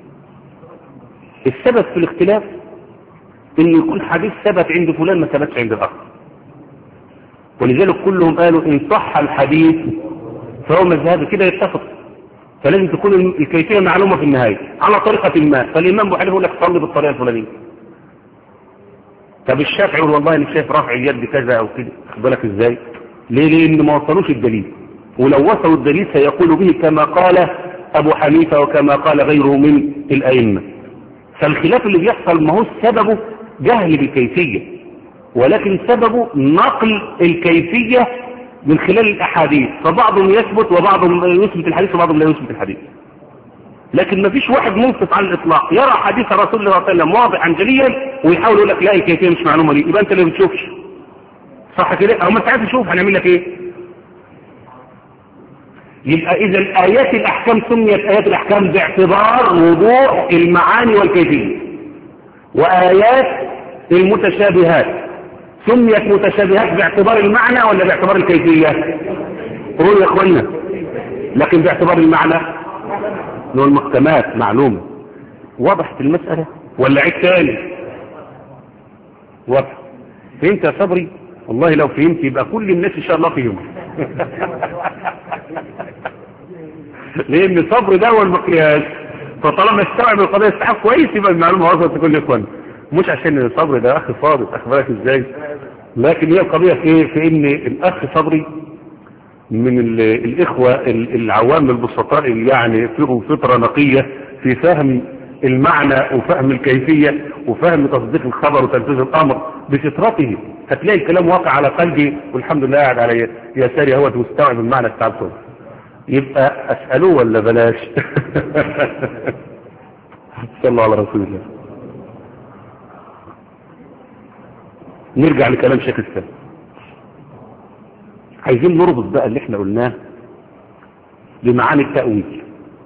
السبب في الاختلاف ان يكون حديث ثبت عند فلان ما ثبتش عند الآخر، ولذلك كلهم قالوا ان صح الحديث فهو مذهبي كده يتفق، فلازم تكون الكيفية معلومة في النهاية على طريقة ما. فالإمام أبو حنيفة يقول لك صلي بالطريقة الفلانية، طب الشافعي يقول والله أنا شايف رفع اليد كذا أو كده، خد بالك إزاي؟ ليه؟ لأن ما وصلوش الدليل، ولو وصلوا الدليل سيقول به كما قال أبو حنيفة وكما قال غيره من الأئمة. فالخلاف اللي بيحصل ما هو سببه جهل بالكيفية، ولكن سببه نقل الكيفية من خلال الأحاديث، فبعضهم يثبت وبعضهم يثبت الحديث وبعضهم لا يثبت الحديث. لكن ما فيش واحد منصف على الإطلاق يرى حديث الرسول صلى الله عليه وسلم واضحا جليا ويحاول يقول لك لا الكيفية مش معلومة لي، يبقى أنت اللي بتشوفش صح كده، أو ما أنت عايز تشوف هنعمل لك إيه؟ يبقى إذا آيات الأحكام سميت آيات الأحكام باعتبار وضوح المعاني والكيفية، وآيات المتشابهات سميت متشابهات باعتبار المعنى ولا باعتبار الكيفية؟ قولوا يا اخوانا. لكن باعتبار المعنى لو المحكمات معلومة. وضحت المسألة ولا عيد تاني؟ وضح. فهمت يا صبري؟ والله لو فهمت يبقى كل الناس ان شاء الله فيهم. لان صبر ده هو المقياس، فطالما استوعب القضية استحق كويس يبقى المعلومة وصلت لكل اخوان، مش عشان الصبر ده اخ فاضل اخبارك ازاي، لكن هي القضية في ايه؟ في ان الاخ صبري من الاخوة العوام البسطاء اللي يعني فيهم فطرة نقية في فهم المعنى وفهم الكيفية وفهم تصديق الخبر وتنفيذ الامر بفطرته، هتلاقي الكلام واقع على قلبي والحمد لله قاعد على يساري اهوت مستوعب المعنى بتاعته. يبقى اسألوه ولا بلاش؟ صلى الله على رسول الله. نرجع لكلام شيخ الإسلام. عايزين نربط بقى اللي احنا قلناه بمعاني التأويل.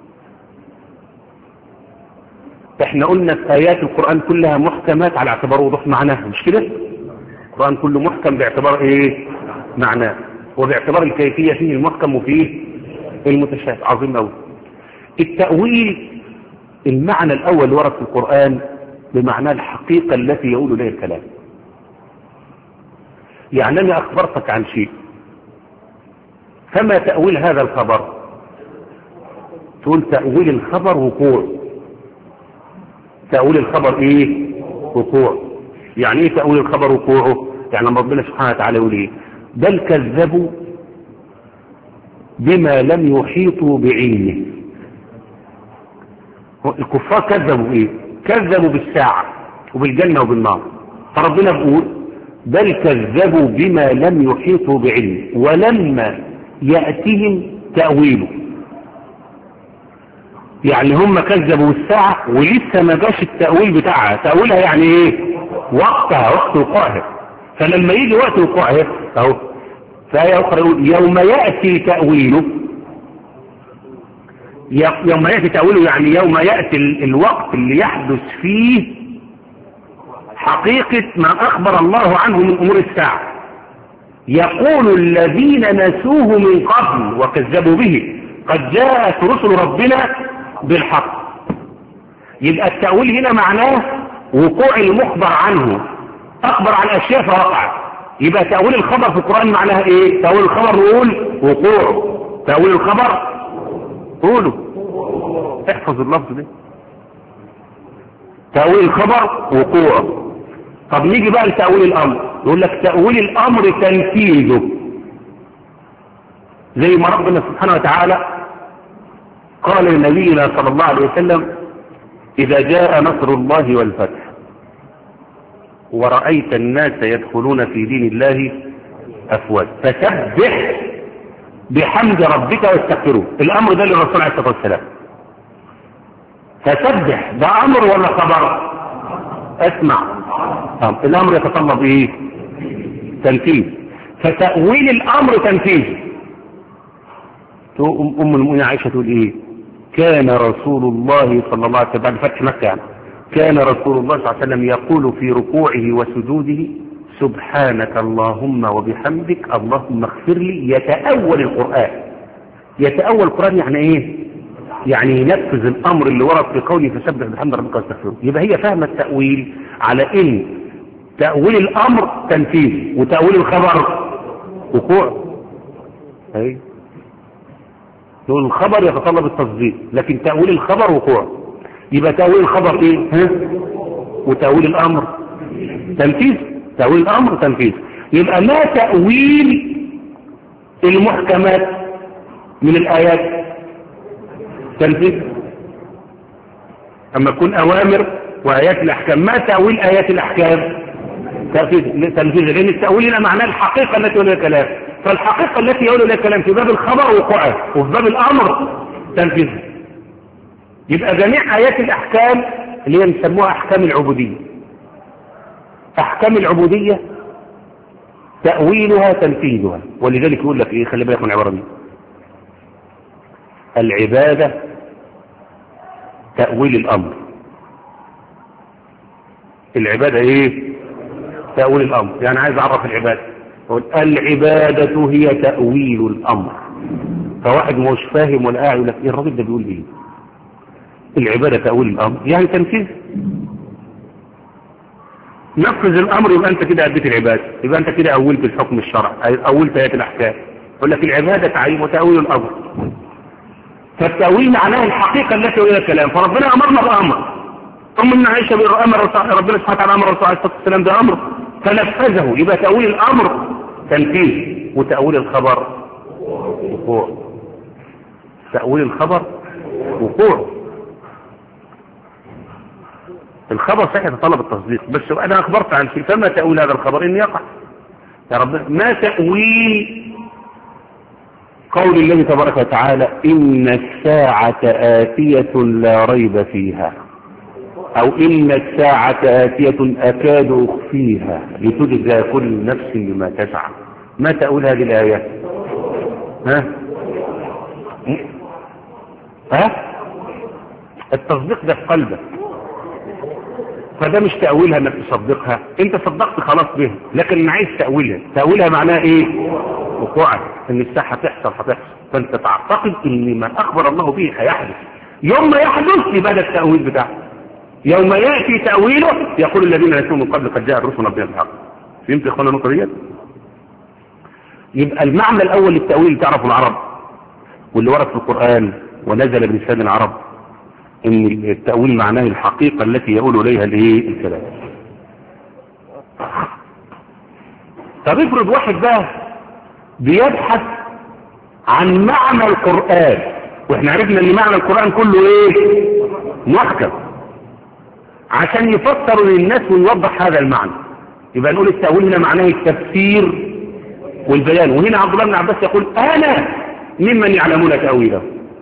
احنا قلنا في آيات القرآن كلها محكمات على اعتبار وضوح معناها، مش كده؟ القرآن كله محكم باعتبار ايه؟ معناه، وباعتبار الكيفية فيه المحكم وفيه المتشابه. عظيم قوي. التأويل المعنى الأول ورد في القرآن بمعنى الحقيقة التي يقول إليها الكلام. يعني أنا أخبرتك عن شيء، فما تأويل هذا الخبر؟ تقول تأويل الخبر وقوع. تأويل الخبر إيه؟ وقوع. يعني إيه تأويل الخبر وقوعه؟ يعني ربنا سبحانه وتعالى يقول إيه؟ بل كذبوا بما لم يحيطوا بعلمه. الكفار كذبوا إيه؟ كذبوا بالساعة وبالجنة وبالنار. فربنا بيقول بل كذبوا بما لم يحيطوا بعلمه ولما يأتهم تأويله. يعني هم كذبوا بالساعة ولسه ما جاش التأويل بتاعها. تأويلها يعني ايه؟ وقتها، وقت وقوعها. فلما يجي وقت وقوعها اهو في آية أخرى يقول يوم يأتي تأويله. يوم يأتي تأويله يعني يوم يأتي الوقت اللي يحدث فيه حقيقة ما أخبر الله عنه من أمور الساعة. يقول الذين نسوه من قبل وكذبوا به قد جاءت رسل ربنا بالحق. يبقى التأويل هنا معناه وقوع المخبر عنه. أخبر عن أشياء فوقعت. يبقى تأويل الخبر في القرآن معناها إيه؟ تأويل الخبر نقول وقوع. تأويل الخبر قولوا، احفظ اللفظ ده. تأويل الخبر وقوع. طب نيجي بقى لتأويل الأمر. يقول لك تأويل الأمر تنفيذه، زي ما ربنا سبحانه وتعالى قال لنبينا صلى الله عليه وسلم إذا جاء نصر الله والفتح ورأيت الناس يدخلون في دين الله أفواج فسبح بحمد ربك واستغفره. الأمر ده للرسول عليه الصلاة والسلام. فسبح ده أمر ولا خبر؟ اسمع، الأمر يتطلب إيه؟ تنفيذ. فتأويل الأمر تنفيذ. أم المؤمنين عائشة تقول إيه؟ كان رسول الله صلى الله عليه وسلم بعد فتح مكة يعني كان رسول الله صلى الله عليه وسلم يقول في ركوعه وسجوده سبحانك اللهم وبحمدك اللهم اغفر لي. يتأول القرآن. يتأول القرآن يعني إيه؟ يعني ينفذ الأمر اللي ورد في قوله فسبح بحمد ربك واستغفره. يبقى هي فاهمة التأويل على إن تأويل الأمر تنفيذ وتأويل الخبر وقوع. أي تقول الخبر يتطلب التصديق، لكن تأويل الخبر وقوع. يبقى تأويل الخبر ايه؟ ها؟ وتأويل الامر تنفيذ. تأويل الامر تنفيذ. يبقى ما تأويل المحكمات من الايات؟ تنفيذ. اما تكون اوامر وايات الاحكام. ما تأويل ايات الاحكام؟ تنفيذ. لان التأويل هنا معناه الحقيقة التي يقول لها كلام. فالحقيقة التي يقول لها كلام في باب الخبر وقوعه وفي باب الامر تنفيذه. يبقى جميع آيات الأحكام اللي هي نسموها أحكام العبودية. أحكام العبودية تأويلها تنفيذها. ولذلك يقول لك إيه؟ خلي بالك من العبارة دي. العبادة تأويل الأمر. العبادة إيه؟ تأويل الأمر. يعني عايز أعرف العبادة. يقول العبادة هي تأويل الأمر. فواحد مش فاهم ولا قاعد يقول لك إيه الراجل ده بيقول إيه؟ العبادة تأويل الأمر يعني تنفيذ. نفذ الأمر يبقى أنت كده أديت العبادة. يبقى أنت كده أولت الحكم الشرعي، أولت آيات الأحكام. يقول لك العبادة تعيين وتأويل الأمر. فالتأويل معناه الحقيقة التي يقول الكلام. فربنا أمرنا بأمر. أم عائشة أمر ربنا سبحانه وتعالى أمر الرسول عليه الصلاة والسلام بأمر فنفذه. يبقى تأويل الأمر تنفيذ وتأويل الخبر وقوع. تأويل الخبر وقوع. الخبر صحيح يتطلب التصديق، بس انا اخبرت عن شيء فما تأويل هذا الخبر ان يقع يا رب. ما تأويل قول الله تبارك وتعالى ان الساعة آتية لا ريب فيها، او ان الساعة آتية اكاد اخفيها لتجزى كل نفس بما تسعى. ما تأويل هذه الآيات؟ ها ها التصديق ده في قلبك. فده مش تأويلها انك تصدقها. انت صدقت خلاص بها، لكن انا عايز تأويلها. تأويلها معناها ايه؟ وقوعا ان الساعة هتحصل هتحصل، فانت تعتقد ان ما اخبر الله به هيحدث. يوم ما يحدث يبقى ده التأويل بتاعه. يوم يأتي تأويله يقول الذين يأتون من قبل قد جاء الرسل ربنا بالحق. فهمت يا اخوانا النقطة ديت؟ يبقى المعنى الاول للتأويل تعرفوا العرب واللي ورد في القرآن ونزل بلسان العرب، ان التأويل معناه الحقيقة التي يقول اليها الايه الكلام. طب افرض واحد بقى بيبحث عن معنى القرآن، واحنا عرفنا ان معنى القرآن كله ايه؟ محكم، عشان يفسر للناس ويوضح هذا المعنى. يبقى نقول التأويل هنا معناه التفسير والبيان. وهنا عبد الله بن عباس يقول انا ممن يعلمون تأويله،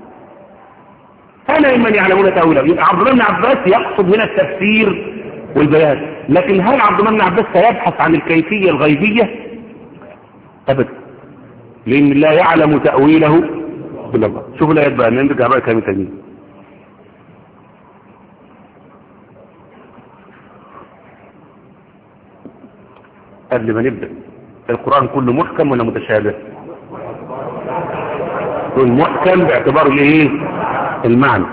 انا ممن يعلمون تأويله. يبقى عبد الله بن عباس يقصد هنا التفسير والبيان. لكن هل عبد الله بن عباس سيبحث عن الكيفية الغيبية؟ ابدا، لان لا يعلم تأويله الا الله. شوفوا الايات بقى، نرجع بقى كلام تاني. قبل ما نبدأ، القرآن كله محكم ولا متشابه؟ كل محكم باعتبار الايه؟ المعنى،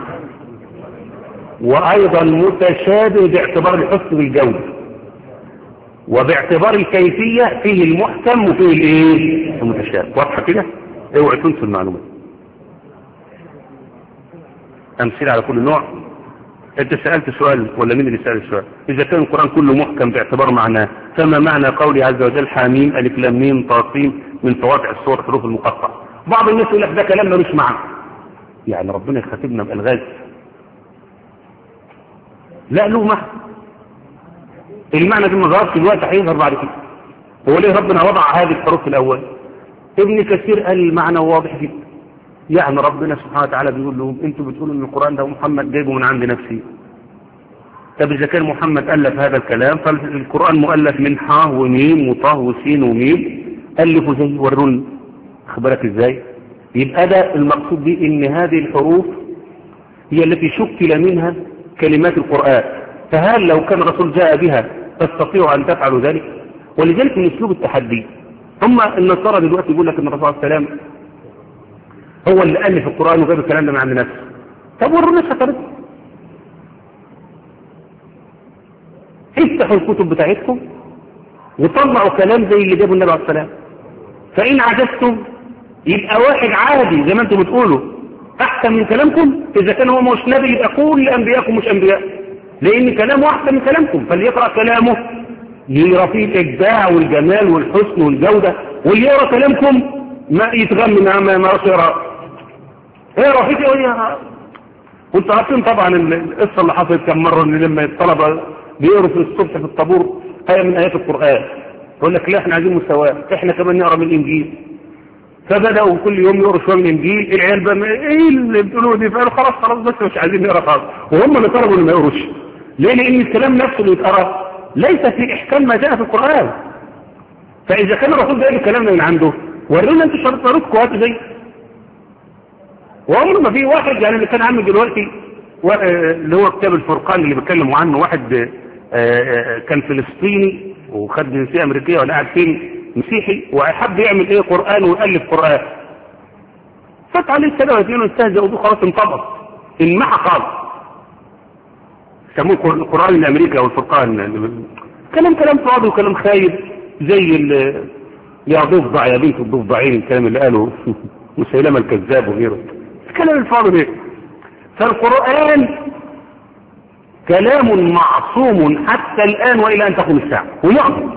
وايضا متشابه باعتبار الحسن والجودة، وباعتبار الكيفية فيه المحكم وفيه الايه؟ المتشابه. واضحة كده؟ اوعوا تنسوا المعلومات. امثله على كل نوع. انت سألت سؤال ولا مين اللي سأل السؤال؟ اذا كان القرآن كله محكم باعتبار معناه، فما معنى قوله عز وجل حاميم الف لام ميم طاسين من فواتح الصور حروف المقطعة؟ بعض الناس يقول لك ده كلام ملوش معنى، يعني ربنا يخاطبنا بالغاز. لا له معنى، المعنى ده ما ظهرش دلوقتي، هيظهر بعد كده. هو ليه ربنا وضع هذه الحروف في الاول؟ ابن كثير قال المعنى واضح جدا، يعني ربنا سبحانه وتعالى بيقول لهم انتوا بتقولوا ان القرآن ده محمد جايبه من عند نفسه. طب اذا كان محمد الف هذا الكلام، فالقرآن مؤلف من حاء وميم وطاء وسين وميم، الفوا زي وروني، اخبرك ازاي؟ يبقى ده المقصود به ان هذه الحروف هي التي شكل منها كلمات القرآن. فهل لو كان الرسول جاء بها تستطيع ان تفعلوا ذلك؟ ولذلك من اسلوب التحدي. هم النصارى دلوقتي يقول لك ان الرسول صلى الله عليه وسلم هو اللي ألف القرآن وجاب الكلام ده من عند نفسه. طب ورونا شطارتكم، افتحوا الكتب بتاعتكم وطلعوا كلام زي اللي جابوا النبي عليه السلام. فإن عجزتم يبقى واحد عادي زي ما انتم بتقولوا أحسن من كلامكم. إذا كان هو مش نبي يبقى كل أنبياءكم مش أنبياء، لأن كلامه أحسن من كلامكم. فليقرأ كلامه يرى فيه الإبداع والجمال والحسن والجودة، واللي يقرأ كلامكم ما يتغم ما ما يقرأ ايه رفيقي ايه. وانتوا عارفين طبعا القصه اللي حصلت كم مره، ان لما الطلبه بيقروا في الصبح في الطابور ايه من ايات القران، يقول لك لا احنا عايزين مساواه، احنا كمان نقرا من الانجيل. فبداوا كل يوم يقروا شويه من الانجيل. العيال بقى ايه اللي بتقولوه دي؟ فقالوا خلاص خلاص بس مش عايزين نقرا خالص. وهم اللي طلبوا اللي ما يقروش. ليه؟ لان الكلام نفسه اللي يتقرا ليس في احكام ما جاء في القران. فاذا كان الرسول جايب الكلام من عنده، ورونا انتوا شطارتكم هاتوا زي. وعمر ما في واحد يعني اللي كان عامل دلوقتي اللي هو كتاب الفرقان اللي بيتكلموا عنه، واحد كان فلسطيني وخد جنسيه امريكيه ولا قاعد فين مسيحي، وحب يعمل ايه قران ويالف قران. فات عليه سنه واثنين واستهزأوا بيه، خلاص انطبق انمحى خالص. سموه القران الامريكي او الفرقان. كلام كلام فاضي وكلام خايب زي يا ضفدع يا بنت الضفدعين، الكلام اللي قاله مسيلمة الكذاب وغيره، الكلام الفاضي ده. فالقرآن كلام معصوم حتى الآن وإلى أن تقوم الساعة، ويعظم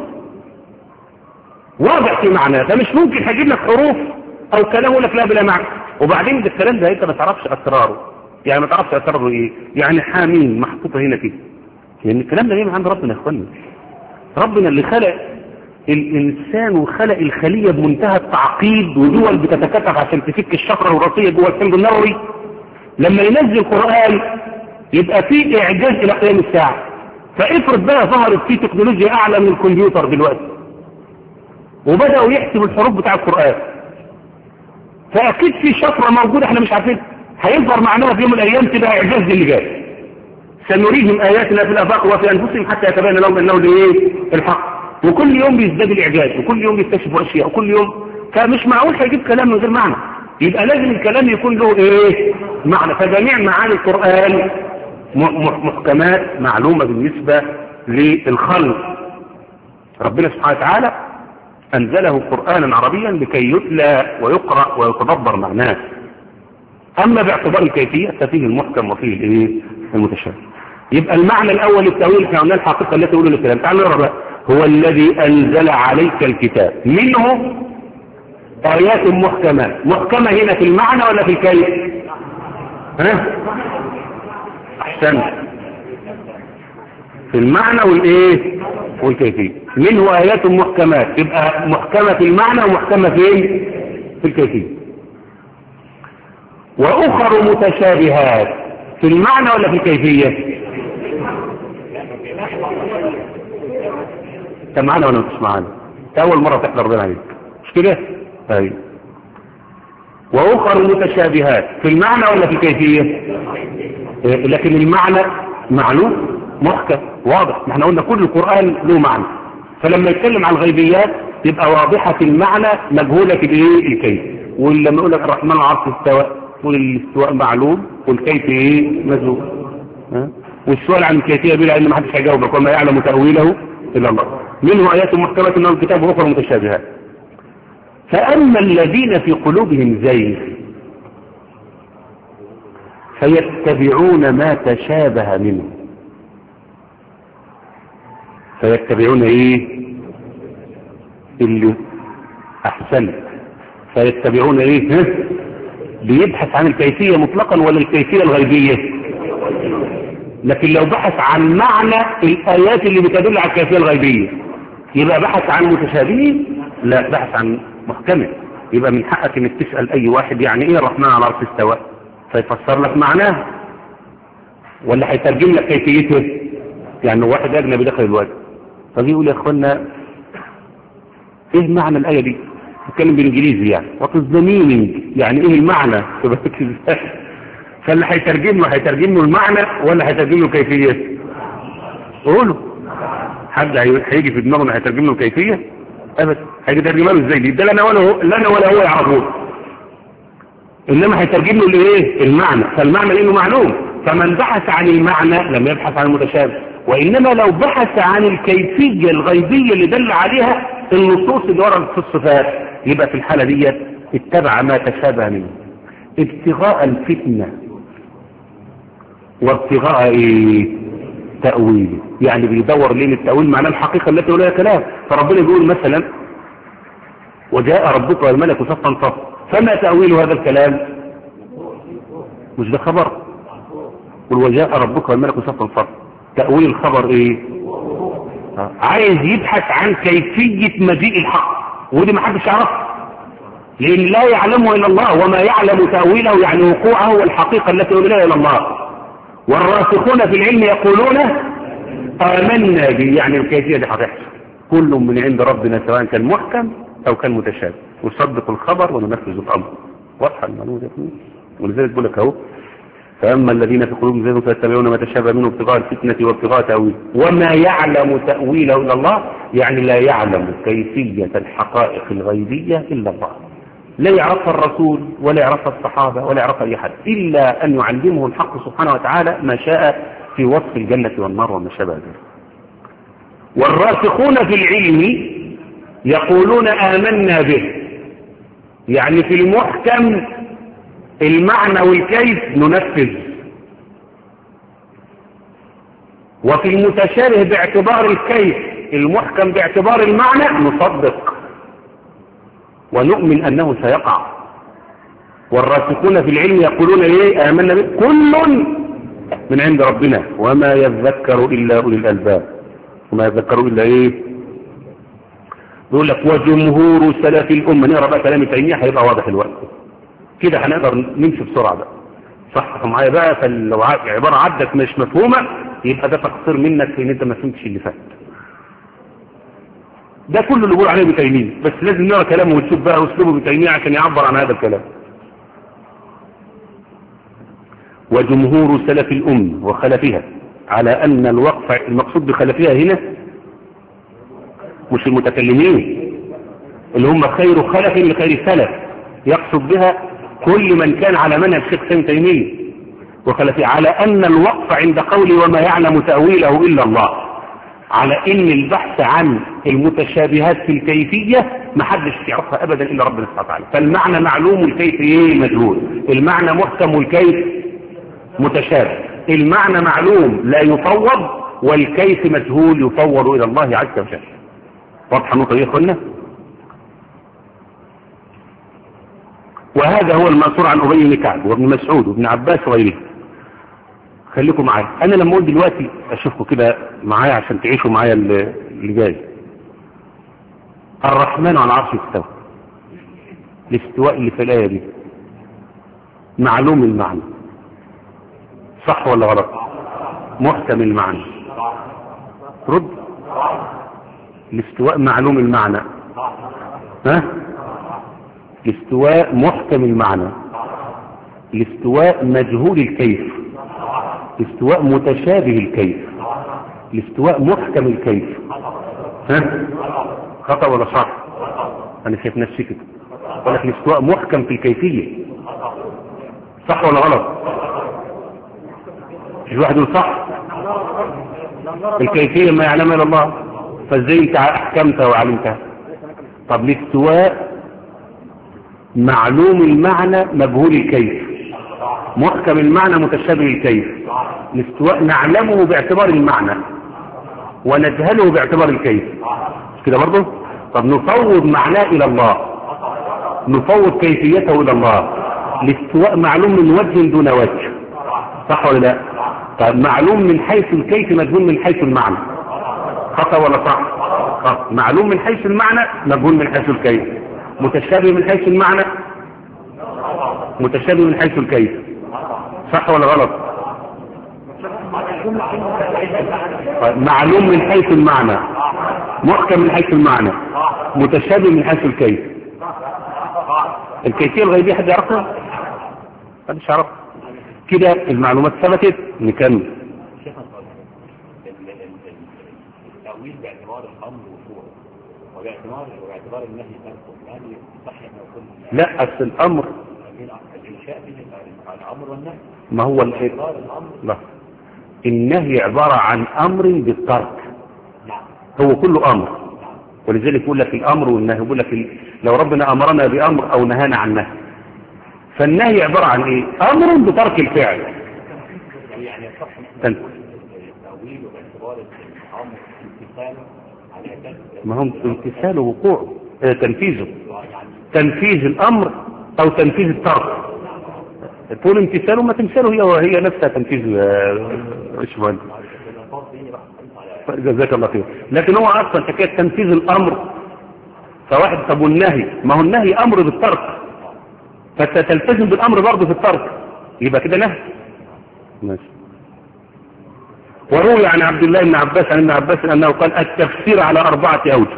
واضح في معناه. فمش ممكن هجيب لك حروف أو كلام يقول لك لا بلا معنى. وبعدين ده الكلام ده أنت ما تعرفش أسراره، يعني ما تعرفش أسراره إيه. يعني حامين محطوطة هنا كده، لأن الكلام ده جاي من عند ربنا يا إخوانا. ربنا اللي خلق الإنسان وخلق الخلية بمنتهى التعقيد، ودول بتتكتف عشان تفك الشفرة الوراثية جوه الحمض النووي. لما ينزل قرآن يبقى فيه إعجاز إلى قيام الساعة. فافرض بقى ظهرت فيه تكنولوجيا أعلى من الكمبيوتر دلوقتي، وبدأوا يحسبوا الحروف بتاع القرآن، فأكيد في شفرة موجودة احنا مش عارفين، هيظهر معناها في يوم من الأيام تبقى إعجاز اللي جاي. سنريهم آياتنا في الآفاق وفي أنفسهم حتى يتبين لهم أنه الحق. وكل يوم بيزداد الإعجاز، وكل يوم بيكتشفوا أشياء، وكل يوم فمش معقول هيجيب كلام من غير معنى، يبقى لازم الكلام يكون له ايه معنى. فجميع معاني القرآن محكمات معلومة بالنسبة للخلق. ربنا سبحانه وتعالى أنزله قرآنا عربيا لكي يتلى ويقرأ ويتدبر معناه. أما باعتبار الكيفية ففيه المحكم وفيه الايه المتشابه. يبقى المعنى الأول التأويل احنا قلنا الحقيقة التي تقول الكلام. تعالوا نقرأ بقى. هو الذي أنزل عليك الكتاب منه آيات محكمات. محكمة هنا في المعنى ولا في الكيف؟ ها؟ أحسن، في المعنى والإيه والكيفية. منه آيات محكمات، يبقى محكمة في المعنى ومحكمة فين؟ في الكيفية. وأخر متشابهات في المعنى ولا في الكيفية؟ انت معانا ولا مش معانا؟ اول مرة تحضر بنا عليك مش كده؟ ايوه. واخر متشابهات في المعنى ولا في الكيفية؟ إيه، لكن المعنى معلوم محكم واضح. احنا قلنا كل القرآن له معنى، فلما يتكلم عن الغيبيات يبقى واضحة المعنى مجهولة الايه الكيف. ولما يقول لك الرحمن على العرش استوى، والاستواء معلوم والكيف ايه مجهول. ها؟ والسؤال عن الكيفية بلا ان ما حدش هيجاوبك وما يعلم تأويله الا الله. منه آيات محكمات انه الكتاب واخر متشابهات. فأما الذين في قلوبهم زيغ فيتبعون ما تشابه منه. فيتبعون ايه اللي احسن. فيتبعون ايه ها؟ بيبحث عن الكيفية مطلقا ولا الكيفية الغيبية؟ لكن لو بحث عن معنى الآيات اللي بتدل على الكيفية الغيبية يبقى بحث عن متشابه؟ لا، بحث عن محكمة. يبقى من حقك انك تسأل اي واحد يعني ايه الرحمن على العرش استوى، فيفسر لك معناه ولا هيترجم لك كيفيته. يعني واحد اجنبي دخل الواد فجي يقول يا اخوانا ايه معنى الايه دي، بيتكلم بالانجليزي يعني وات از ذا مينينج، يعني ايه المعنى. فاللي هيترجم له هيترجم له المعنى ولا هيترجم له كيفيه؟ قولوا حد هيجي في دماغه هيترجم له كيفيه؟ ابدا. هيترجمها له ازاي دي؟ ده لا انا ولا هو لا انا ولا هو يعرفوه، انما هيترجم له الايه المعنى. فالمعنى لانه معلوم. فمن بحث عن المعنى لم يبحث عن المتشابه، وانما لو بحث عن الكيفيه الغيبيه اللي دل عليها النصوص اللي وردت في الصفات يبقى في الحاله دي اتبع ما تشابه منه ابتغاء الفتنه وابتغاء ايه تأويله. يعني بيدور لين التأويل معناه الحقيقة التي يقولها كلام. فربنا يقول مثلا وجاء ربك والملك صفا صفا فما تأويل هذا الكلام؟ مش ده خبر؟ قل وجاء ربك والملك صفا صفا، تأويل الخبر ايه؟ عايز يبحث عن كيفية مجيء الحق، ودي ما حدش يعرفها لان لا يعلمه الا الله. وما يعلم تأويله يعني وقوعه والحقيقة التي يقولها الى الله. والراسخون في العلم يقولون آمنا به، يعني الكيفية دي هتحصل. كل من عند ربنا سواء كان محكم او كان متشابه، نصدق الخبر وننفذ الامر. واضحه المعلومه دي. ولذلك بقول لك اهو فاما الذين في قلوبهم زيغ فيتبعون ما تشابه منه ابتغاء الفتنه وابتغاء تاويله وما يعلم تاويله الا الله. يعني لا يعلم كيفيه الحقائق الغيبيه الا الله. لا يعرفها الرسول ولا يعرفها الصحابه ولا يعرفها اي حد الا ان يعلمه الحق سبحانه وتعالى ما شاء في وصف الجنه والنار وما شابه ذلك. والراسخون في العلم يقولون آمنا به، يعني في المحكم المعنى والكيف ننفذ، وفي المتشابه باعتبار الكيف المحكم باعتبار المعنى نصدق ونؤمن أنه سيقع. والراسخون في العلم يقولون ايه آمنا به كل من عند ربنا وما يذكر إلا أولي الألباب. وما يذكروا إلا ايه؟ يقول لك وجمهور سلف الأمة. نقرأ بقى كلام تيمية هيبقى واضح الوقت كده، هنقدر نمشي بسرعة بقى. صححوا معايا بقى، فلو عبارة عدت مش مفهومة يبقى ده تقصير منك ان انت ما فهمتش اللي فات. ده كله اللي بيقول عليه ابن تيمية، بس لازم نقرأ كلامه ونشوف بقى اسلوبه ابن تيمية عشان يعبر عن هذا الكلام. وجمهور سلف الأمة وخلفها على أن الوقف المقصود بخلفها هنا مش المتكلمين، اللي هم خير خلف لخير سلف، يقصد بها كل من كان على منهج شيخ ابن تيمية وخلفه، على أن الوقف عند قولي وما يعلم تأويله إلا الله، على أن البحث عن المتشابهات في الكيفية ما حدش يعرفها أبدا إلا ربنا سبحانه وتعالى. فالمعنى معلوم والكيف إيه مجهول، المعنى محكم والكيف متشابه، المعنى معلوم لا يفوض والكيف مجهول يفوض إلى الله عز وجل. واضحة النقطة دي يا اخوانا؟ وهذا هو المأثور عن أبي بن كعب وابن مسعود وابن عباس وغيره. خليكم معايا، أنا لما أقول دلوقتي أشوفكم كده معايا عشان تعيشوا معايا اللي جاي. الرحمن على العرش استوى، الاستواء اللي في الآية دي معلوم المعنى، صح ولا غلط؟ محكم المعنى، رد. الاستواء معلوم المعنى، ها؟ الاستواء محكم المعنى، الاستواء مجهول الكيف، الاستواء متشابه الكيف، الاستواء محكم الكيف. ها؟ خطأ ولا صح؟ انا شايف نفسي كده، ولكن الاستواء محكم في الكيفية، صح ولا غلط؟ مش واحد يقول صح؟ الكيفية ما يعلمها الا الله، فازاي انت احكمتها وعلمتها؟ طب الاستواء معلوم المعنى مجهول الكيف، محكم المعنى متشابه الكيف. الاستواء نعلمه باعتبار المعنى ونجهله باعتبار الكيف، مش كده برضه؟ طب نفوض معناه الى الله، نفوض كيفيته الى الله. الاستواء معلوم من وجه دون وجه، صح ولا لا؟ طب معلوم من حيث الكيف مجهول من حيث المعنى، خطأ ولا صح؟ خطأ. معلوم من حيث المعنى مجهول من حيث الكيف، متشابه من حيث المعنى متشابه من حيث الكيف، صح ولا غلط؟ معلوم من حيث المعنى محكم من حيث المعنى متشابه من حيث الكيف. الكيفية الغيبية حد يعرفها؟ محدش يعرفها. كده المعلومات ثبتت. نكمل.
التأويل باعتبار الأمر وقوع وباعتبار وباعتبار النهي تنقل، يعني صح يكون
لا أصل الأمر
الإنشاء به الأمر والنهي،
ما هو
باعتبار الأمر.
لا، النهي عبارة عن أمر بالترك، هو كله أمر، ولذلك يقول لك الأمر والنهي، يقول لك لو ربنا أمرنا بأمر أو نهانا عن نهي. فالنهي عبارة عن إيه؟ أمر بترك الفعل.
يعني صح التأويل باعتبار الأمر امتثاله على أساس
ما هم امتثاله وقوعه، اه تنفيذه، تنفيذ الأمر أو تنفيذ الترك. تقول امتثاله، ما تمثاله هي وهي نفسها تنفيذ. ايش مهم؟ جزاك الله خير. لكن هو اصلا حكايه تنفيذ الامر، فواحد طب والنهي، ما هو النهي امر بالترك، فتلتزم بالامر برضه في الترك، يبقى كده نهي. ماشي. وروي عن عبد الله بن عباس عن ابن عباس انه قال التفسير على اربعه اوجه.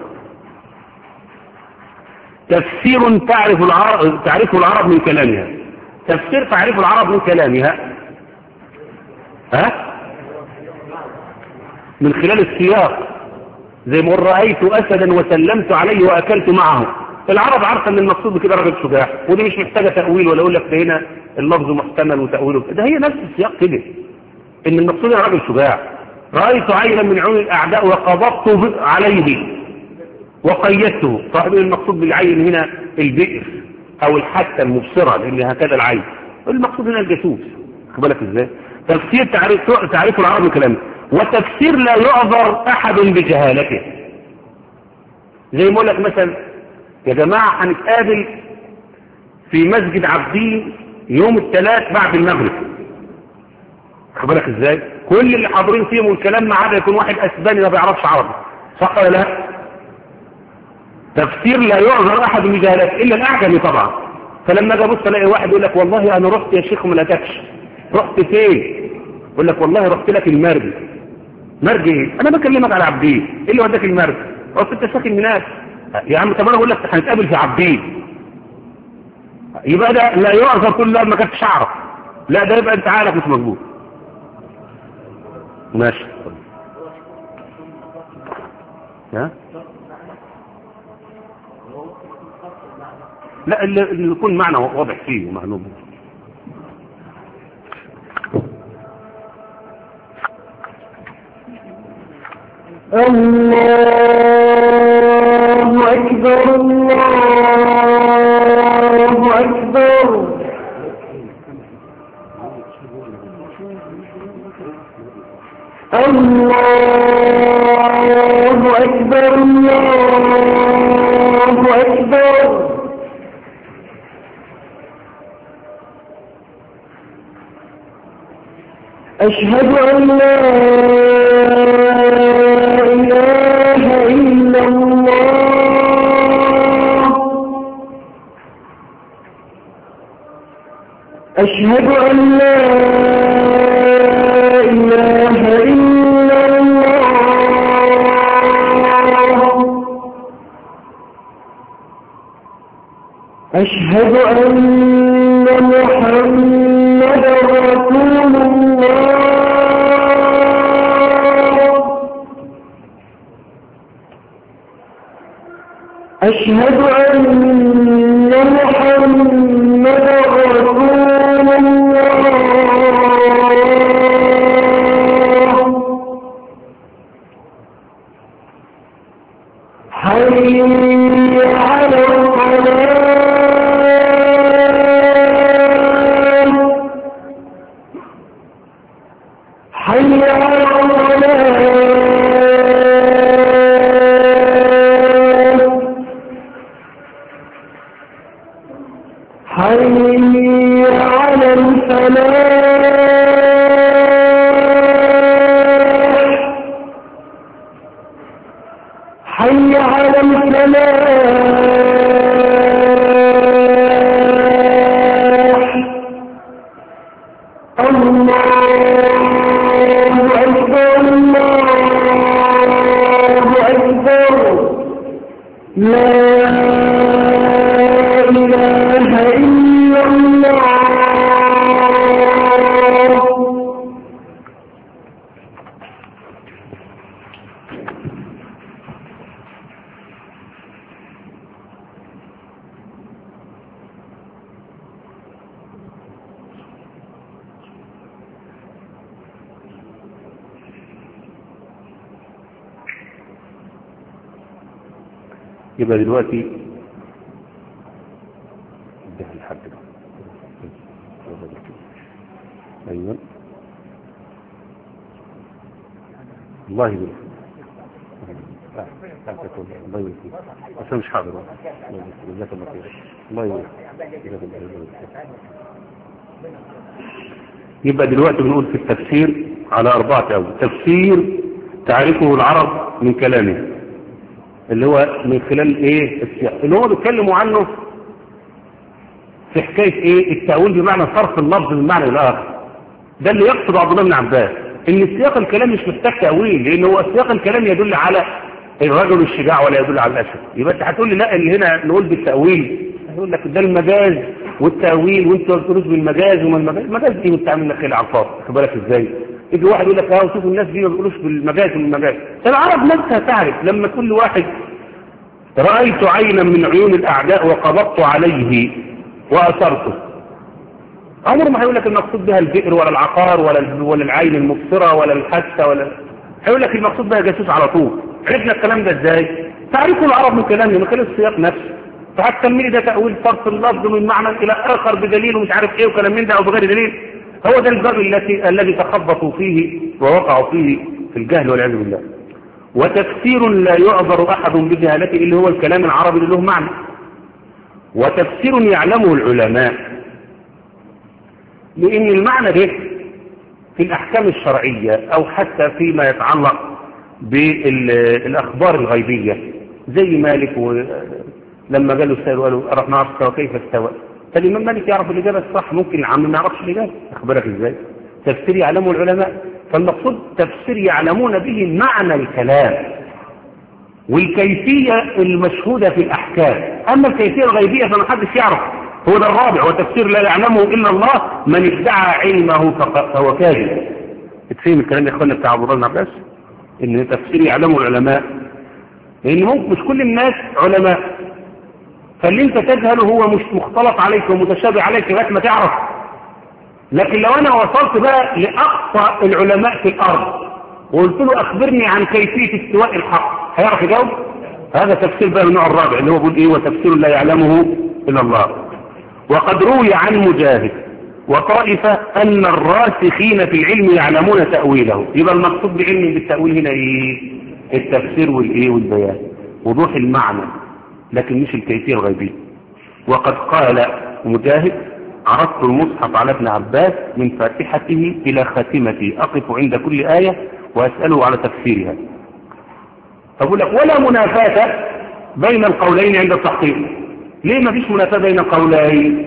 تفسير تعرف العرب تعرفه العرب من كلامها، تفسير تعرف العرب من كلامها ها من خلال السياق، زي ما رأيت أسدا وسلمت عليه وأكلت معه. العرب عارفة ان المقصود بكده راجل شجاع، ودي مش محتاجة تأويل ولا اقول لك ده هنا اللفظ محتمل وتأويله، ده هي نفس السياق كده، ان المقصود هنا راجل شجاع. رأيت عينا من عيون الأعداء وقبضت عليه وقيدته. صاحب المقصود بالعين هنا البئر او الحتة المبصرة، لان هكذا العين، المقصود هنا الجاسوس. خد بالك ازاي؟ تفسير تعريف تعريف العرب من كلامه، وتفسير لا يعذر احد بجهالته. زي ما اقول لك مثلا يا جماعة هنتقابل في مسجد عابدين يوم الثلاث بعد المغرب، خد بالك ازاي؟ كل اللي حاضرين فيهم والكلام ما عدا يكون واحد اسباني ما بيعرفش عربي، صح ولا لا؟ تفسير لا يعذر احد بجهالته الا الاعجمي طبعا. فلما اجي ابص الاقي واحد يقول لك والله انا رحت يا شيخ وما لقيتكش. رحت فين؟ يقول لك والله رحت لك المرج. مرج ايه؟ انا بكلمك على عابدين، ايه اللي وداك المرج؟ قلت انت ساكن هناك يا عم. طب انا اقول لك هنتقابل في عابدين، يبقى ده لا يعذر كل ما كنتش اعرف، لا ده يبقى انت عارف مش مظبوط. ماشي. ها لا اللي اللي يكون معنى واضح فيه ومعلوم.
الله أكبر الله أكبر الله أكبر الله أكبر أشهد أن لا إله إلا الله أشهد أن لا إله إلا الله أشهد أن محمدا رسول الله أشهد أن محمدا رسول الله حي على الصلاة حي على الصلاة حي على الفلاح حي على الفلاح الله أكبر الله أكبر لا إله إلا الله.
يبقى دلوقتي ده الحد ده ايوه الله يبارك الله يبارك بس مش حاضر جزاك الله خير الله يبارك. يبقى دلوقتي بنقول في التفسير على أربعة أوجه. تفسير تعرفه العرب من كلامه اللي هو من خلال ايه السياق اللي هو بيتكلموا عنه في حكاية ايه التأويل بمعنى صرف اللفظ من معنى الآخر. ده اللي يقصد عبد الله بن عباس ان سياق الكلام مش محتاج تأويل لان هو سياق الكلام يدل على الرجل الشجاع ولا يدل على الأسد. يبقى انت هتقول لي لا اللي هنا نقول بالتأويل هيقول لك ده المجاز والتأويل وانت تقول بالمجاز وما المجاز المجاز دي بتعمل لك خيل عقاب خد بالك ازاي. يجي واحد يقول لك اه شوفوا الناس دي ما بيقولوش بالمجاز والمجاز. العرب نفسها تعرف لما كل واحد رأيت عينا من عيون الأعداء وقبضت عليه وأثرته عمر ما هيقول لك المقصود بها البئر ولا العقار ولا ولا العين المبصرة ولا الحاسة ولا هيقول لك المقصود بها جاسوس على طول. عرفنا الكلام ده ازاي؟ تعرفوا العرب من كلامه من خلال السياق نفسه. فهتكملي ده تأويل صرف اللفظ من معنى إلى آخر بدليل ومش عارف إيه وكلام من ده أو بغير دليل. هو ده الباب الذي الذي تخبطوا فيه ووقعوا فيه في الجهل والعياذ بالله. وتفسير لا يعذر أحد بجهالته اللي هو الكلام العربي اللي له معنى. وتفسير يعلمه العلماء لأن المعنى ده في الأحكام الشرعية أو حتى فيما يتعلق بالأخبار الغيبية زي مالك لما قالوا السائل وقالوا أرحنا عرفت وكيف استوى. فالإمام مالك يعرف الإجابة الصح ممكن العام ما يعرفش الإجابة. أخبرك إزاي؟ تفسير يعلمه العلماء. فالمقصود تفسير يعلمون به معنى الكلام والكيفية المشهودة في الأحكام. أما الكيفية الغيبية فما حدش يعرف. هو ده الرابع. وتفسير لا يعلمه إلا الله من ادعى علمه فهو كاذب. تفهم الكلام يا اخوانا بتاع عبد الله بن عباس ان تفسير يعلمه العلماء لان ممكن مش كل الناس علماء. فاللي انت تجهله هو مش مختلط عليك ومتشابه عليك لغايه ما تعرف. لكن لو انا وصلت بقى لاقصى العلماء في الارض وقلت له اخبرني عن كيفيه استواء الحق، هيعرف يجاوب؟ هذا تفسير بقى من النوع الرابع اللي هو بيقول ايه؟ وتفسير لا يعلمه الا الله. وقد روي عن مجاهد وطائفه ان الراسخين في العلم يعلمون تاويله. يبقى المقصود بعلم بالتاويل هنا ايه؟ التفسير والايه والبيان، وضوح المعنى، لكن مش الكيفيه الغيبيه. وقد قال مجاهد عرضت المصحف على ابن عباس من فاتحته الى خاتمته، اقف عند كل ايه واساله على تفسيرها. أقول لك ولا منافاة بين القولين عند التحقيق. ليه ما فيش منافاة بين القولين؟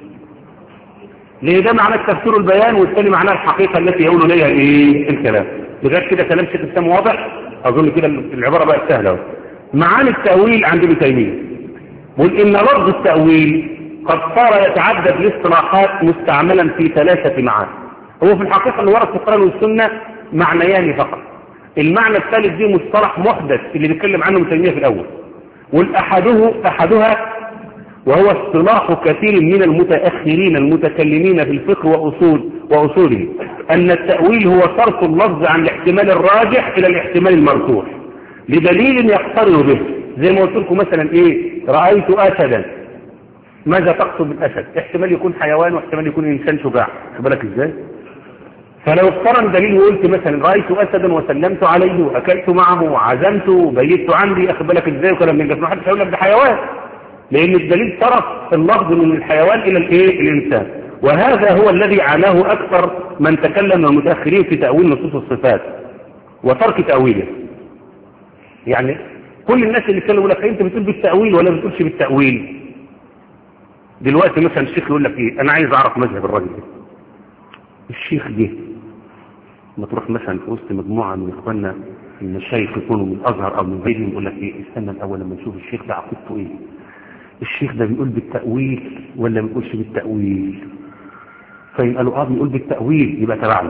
ليه ده معناه التفسير والبيان، والثاني معناه الحقيقة التي يقول ليها ايه الكلام. لغايه كده كلام شيخ الاسلام واضح؟ اظن كده العبارة بقت سهلة. معاني التأويل عند ابن تيمية بيقول ان لفظ التأويل قد صار يتعدد الاصطلاحات مستعملا في ثلاثة معاني. هو في الحقيقة اللي ورد في القرآن والسنة معنيان فقط. المعنى الثالث دي مصطلح محدث اللي بيتكلم عنه ابن تيمية في الأول، والأحده أحدها وهو اصطلاح كثير من المتأخرين المتكلمين في الفقه وأصول وأصوله، أن التأويل هو صرف اللفظ عن الاحتمال الراجح إلى الاحتمال المرجوح لدليل يقترن به. زي ما قلت لكم مثلا إيه؟ رأيت أسدا، ماذا تقصد بالأسد؟ احتمال يكون حيوان واحتمال يكون إنسان شجاع، خد بالك إزاي؟ فلو اقترن دليل وقلت مثلا رأيت أسدا وسلمت عليه وأكلت معه وعزمت وبيت عندي، أخد بالك إزاي؟ وكلام من ده ما حدش هيقول لك ده حيوان، لأن الدليل صرف اللفظ من الحيوان إلى الإيه؟ الإنسان. وهذا هو الذي عاناه أكثر من تكلم من المتأخرين في تأويل نصوص الصفات وترك تأويله. يعني كل الناس اللي كانوا يقول لك أنت بتقول بالتأويل ولا بتقولش بالتأويل؟ دلوقتي مثلا الشيخ يقول لك إيه؟ أنا عايز أعرف مذهب الراجل ده. الشيخ جه ما تروح مثلا في وسط مجموعة من إخواننا المشايخ يكونوا من الأزهر أو من غيرهم، يقول لك إيه؟ استنى الأول لما نشوف الشيخ ده عقيدته إيه؟ الشيخ ده بيقول بالتأويل ولا ما بيقولش بالتأويل؟ فإن قالوا آه بيقول بالتأويل يبقى تبعنا،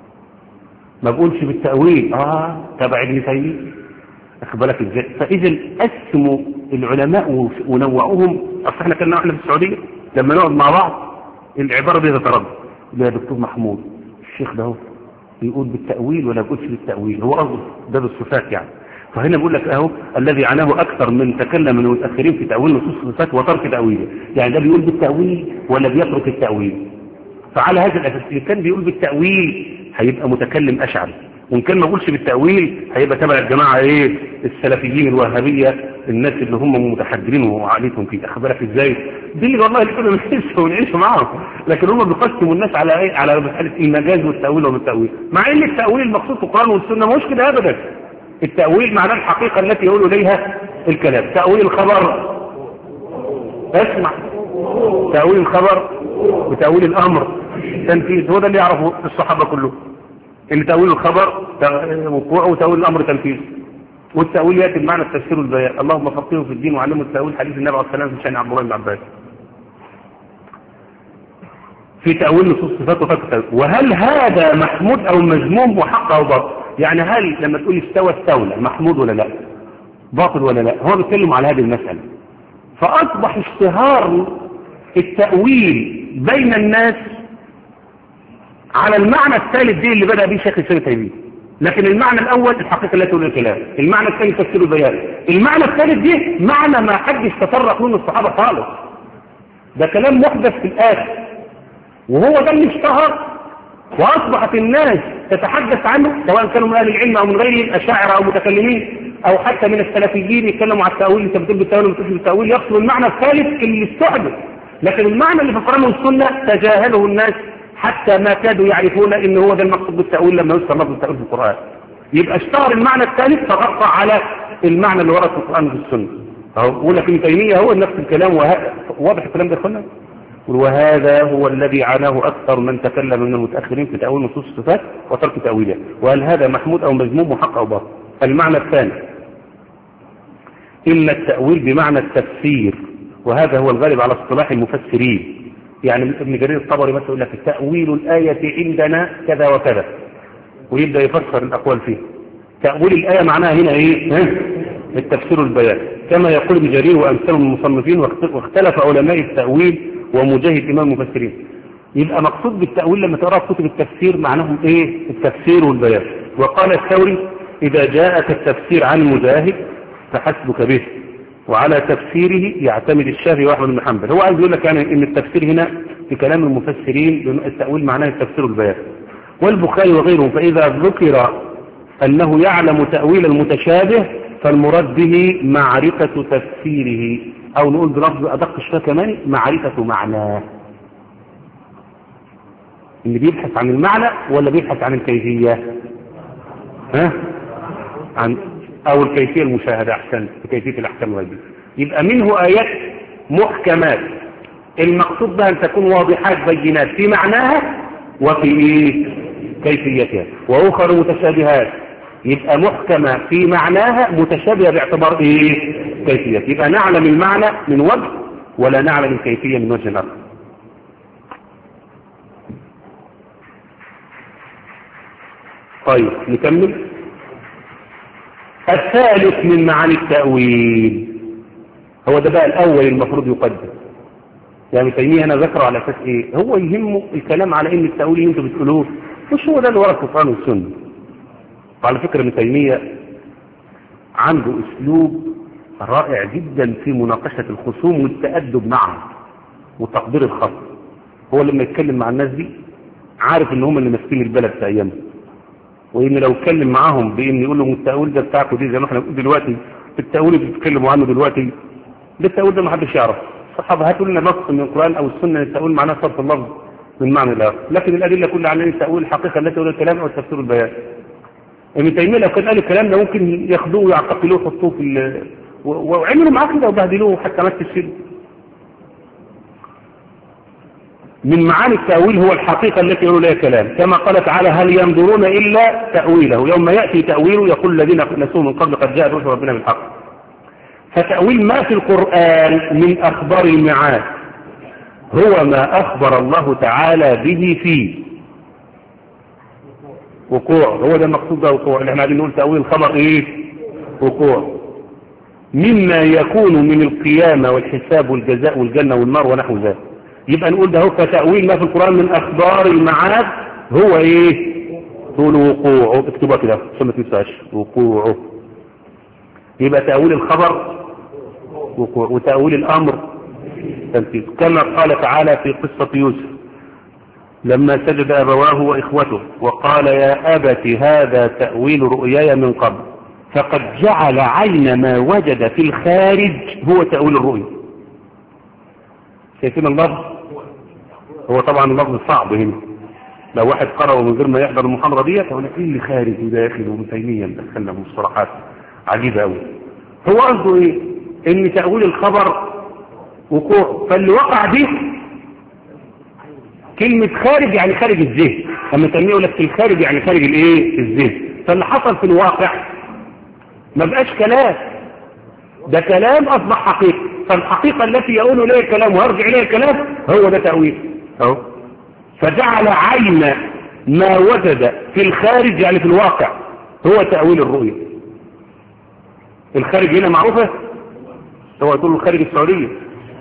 ما بيقولش بالتأويل آه تبع ابن تيمية، أخد بالك إزاي؟ فإذا قسموا العلماء ونوعوهم. أصل إحنا كنا إحنا في السعودية لما نقعد مع بعض العبارة دي تتردد، يا دكتور محمود الشيخ ده هو بيقول بالتأويل ولا بيقولش بالتأويل؟ هو قصده ده بالصفات يعني. فهنا بقول لك اهو الذي عناه اكثر من تكلم من المتاخرين في تاويل نصوص الصفات وترك تاويله، يعني ده بيقول بالتاويل ولا بيترك التاويل. فعلى هذا الاساس اللي كان بيقول بالتاويل هيبقى متكلم اشعري، وان كان ما بيقولش بالتاويل هيبقى تبع الجماعه ايه؟ السلفيين الوهابيه، الناس اللي هم متحجرين وعقليتهم فيه، اخد بالك ازاي؟ دي اللي والله اللي كنا بنحس ونعيش معاهم، لكن هم بيقسموا الناس على ايه؟ على مساله المجاز والتاويل وبالتاويل، مع ان التاويل المقصود في القران والسنه ما هوش كده ابدا. التأويل معناه الحقيقة التي يقول إليها الكلام. تأويل الخبر اسمع، تأويل الخبر وتأويل الأمر تنفيذ، هو ده اللي يعرفه الصحابة كله، إن تأويل الخبر وقوع وتأويل الأمر تنفيذ. والتأويل يأتي بمعنى التفسير والبيان. اللهم فقهه في الدين وعلمه التأويل، حديث النبي عليه الصلاة والسلام في شأن عبد الله بن عباس في تأويل نصوص الصفات وفك التأويل. وهل هذا محمود أو مذموم وحق أو باطل؟ يعني هل لما تقول استوى استولى محمود ولا لا؟ باطل ولا لا؟ هو بيتكلم على هذه المسألة. فأصبح اشتهار التأويل بين الناس على المعنى الثالث دي اللي بدأ به شيخ الإسلام ابن تيمية. لكن المعنى الأول الحقيقة لا تقول الكلام، المعنى الثاني تفسير البيان، المعنى الثالث دي معنى ما حدش تطرق له الصحابة خالص، ده كلام محدث في الآخر، وهو ده اللي اشتهر وأصبحت الناس تتحدث عنه سواء كانوا من أهل العلم أو من غيرهم، أشاعرة أو متكلمين أو حتى من السلفيين يتكلموا على التأويل، أنت بتقول بالتأويل وبتقول بالتأويل، يقصد المعنى الثالث اللي استحدث. لكن المعنى اللي في القرآن والسنة تجاهله الناس حتى ما كادوا يعرفون إن هو ده المقصود بالتأويل لما يذكر لفظ التأويل في القرآن. يبقى اشتهر المعنى الثالث فغطى على المعنى اللي ورد في القرآن وفي السنة. أهو بقول لك ابن تيمية هو نفس الكلام، واضح الكلام ده يا اخوانا؟ وهذا هو الذي عاناه أكثر من تكلم من المتأخرين في تأويل نصوص الصفات وترك تأويلها. وهل هذا محمود أو مذموم وحق أو باطل؟ المعنى الثاني إن التأويل بمعنى التفسير، وهذا هو الغالب على اصطلاح المفسرين. يعني ابن جرير الطبري مثلا يقول لك تأويل الآية عندنا كذا وكذا، ويبدأ يفسر الأقوال فيه. تأويل الآية معناها هنا إيه؟ التفسير والبيان. كما يقول ابن جرير وأمثال من المصنفين، واختلف علماء التأويل ومجاهد إمام المفسرين. يبقى مقصود بالتأويل لما تقرأ كتب التفسير معناهم إيه؟ التفسير والبيان. وقال الثوري إذا جاءك التفسير عن مجاهد فحسبك به، وعلى تفسيره يعتمد الشافعي وأحمد بن حنبل. هو عايز يقول لك يعني إن التفسير هنا في كلام المفسرين التأويل معناه التفسير والبيان. والبخاري وغيرهم فإذا ذكر أنه يعلم تأويل المتشابه فالمراد به معرفة تفسيره، أو نقول بلفظ أدق شوية كمان معرفة معناه. اللي بيبحث عن المعنى ولا بيبحث عن الكيفية؟ ها؟ عن أو الكيفية المشاهدة أحسن في كيفية الأحكام الغيبية. يبقى منه آيات محكمات المقصود بها أن تكون واضحات بينات في معناها وفي إيه؟ كيفيتها، وأخر متشابهات يبقى محكمة في معناها متشابهة باعتبار إيه؟ كيفية. يبقى نعلم المعنى من وجه ولا نعلم الكيفية من وجه آخر. طيب نكمل. الثالث من معاني التأويل هو ده بقى الأول المفروض يقدم. يعني تيمية أنا ذكره على أساس إيه؟ هو يهمه الكلام على إن التأويل اللي أنتوا بتقولوه مش هو ده اللي ورا القرآن والسنة. وعلى فكرة ابن تيمية عنده أسلوب رائع جدا في مناقشة الخصوم والتأدب معهم وتقدير الخصم. هو لما يتكلم مع الناس دي عارف إن هم اللي ماسكين البلد في أيامه، وإن لو اتكلم معاهم بإن يقول لهم التأويل ده بتاعكم دي زي ما احنا بنقول دلوقتي، التأويل اللي بتتكلموا عنه دلوقتي ده التأويل ده ما حدش يعرف. الصحابة هاتوا لنا نص من القرآن أو السنة التأويل معناه صرف اللفظ من معنى الآخر، لكن الأدلة كلها عن التأويل الحقيقة التي تقول الكلام أو التفسير البيان. ابن تيمية لو كان قال الكلام ده ممكن ياخدوه ويعتقلوه ويحطوه في وعملوا معاه كده وبهدلوه حتى مات السجن. من معاني التأويل هو الحقيقة التي يقولوا لها كلام، كما قال تعالى هل ينظرون إلا تأويله يوم يأتي تأويله يقول الذين نسوه من قبل قد جاء رسل ربنا بالحق. فتأويل ما في القرآن من أخبار المعاد هو ما أخبر الله تعالى به فيه وقوع. هو ده المقصود ده وقوع اللي احنا قاعدين نقول تأويل خبر ايه؟ وقوع. مما يكون من القيامة والحساب والجزاء والجنة والنار ونحو ذلك. يبقى نقول ده هو كتأويل ما في القرآن من أخبار المعاد هو ايه؟ هو الوقوع. اكتبها كده عشان ما تنساش وقوعه. يبقى تأويل الخبر وقوع، وتأويل الأمر تنفيذ. كما قال تعالى في قصة يوسف لما سجد أبواه وإخوته وقال يا أبت هذا تأويل رؤياي من قبل فقد جعل عين ما وجد في الخارج هو تأويل الرؤيا. شايفين اللفظ؟ هو طبعا اللفظ صعب هنا، لو واحد قرأه من غير ما يحضر المحاضرة ديت هو ايه اللي خارج وداخل وابن تيمية مدخلنا مصطلحات عجيبة قوي. هو قصده ايه؟ ان تأويل الخبر وقوع، فاللي وقع دي كلمة خارج يعني خارج الذهن. لما تيمية يقول لك في الخارج يعني خارج الايه؟ الذهن. فاللي حصل في الواقع ما بقاش كلام، ده كلام اصبح حقيقة. فالحقيقة التي يقول اليها الكلام ويرجع اليها الكلام هو ده تأويل اهو. فجعل عين ما وجد في الخارج يعني في الواقع هو تأويل الرؤية. الخارج هنا معروفة، هو يقول الخارج السعودية.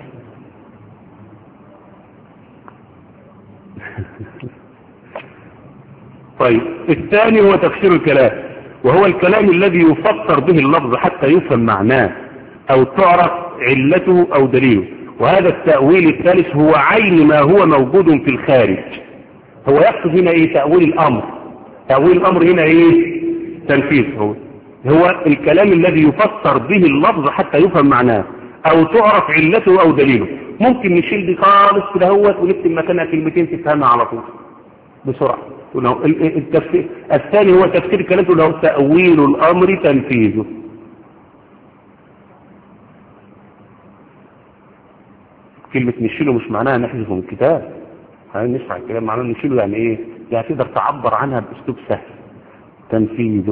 طيب الثاني هو تفسير الكلام، وهو الكلام الذي يفسر به اللفظ حتى يفهم معناه او تعرف علته او دليله. وهذا التأويل الثالث هو عين ما هو موجود في الخارج. هو يقصد هنا ايه؟ تأويل الامر. تأويل الامر هنا ايه؟ تنفيذ. هو هو الكلام الذي يفسر به اللفظ حتى يفهم معناه او تعرف علته او دليله. ممكن نشيل دي خالص كده هوت ونكتب مكانها كلمتين تفهمها على طول بسرعة. التفسير الثاني هو تفسير الكلام له تأويل الامر تنفيذه. كلمة نشيله مش معناها نحذفه من الكتاب، هنسمع الكلام معناه نشيله يعني ايه؟ يعني تقدر تعبر عنها باسلوب سهل. تنفيذه.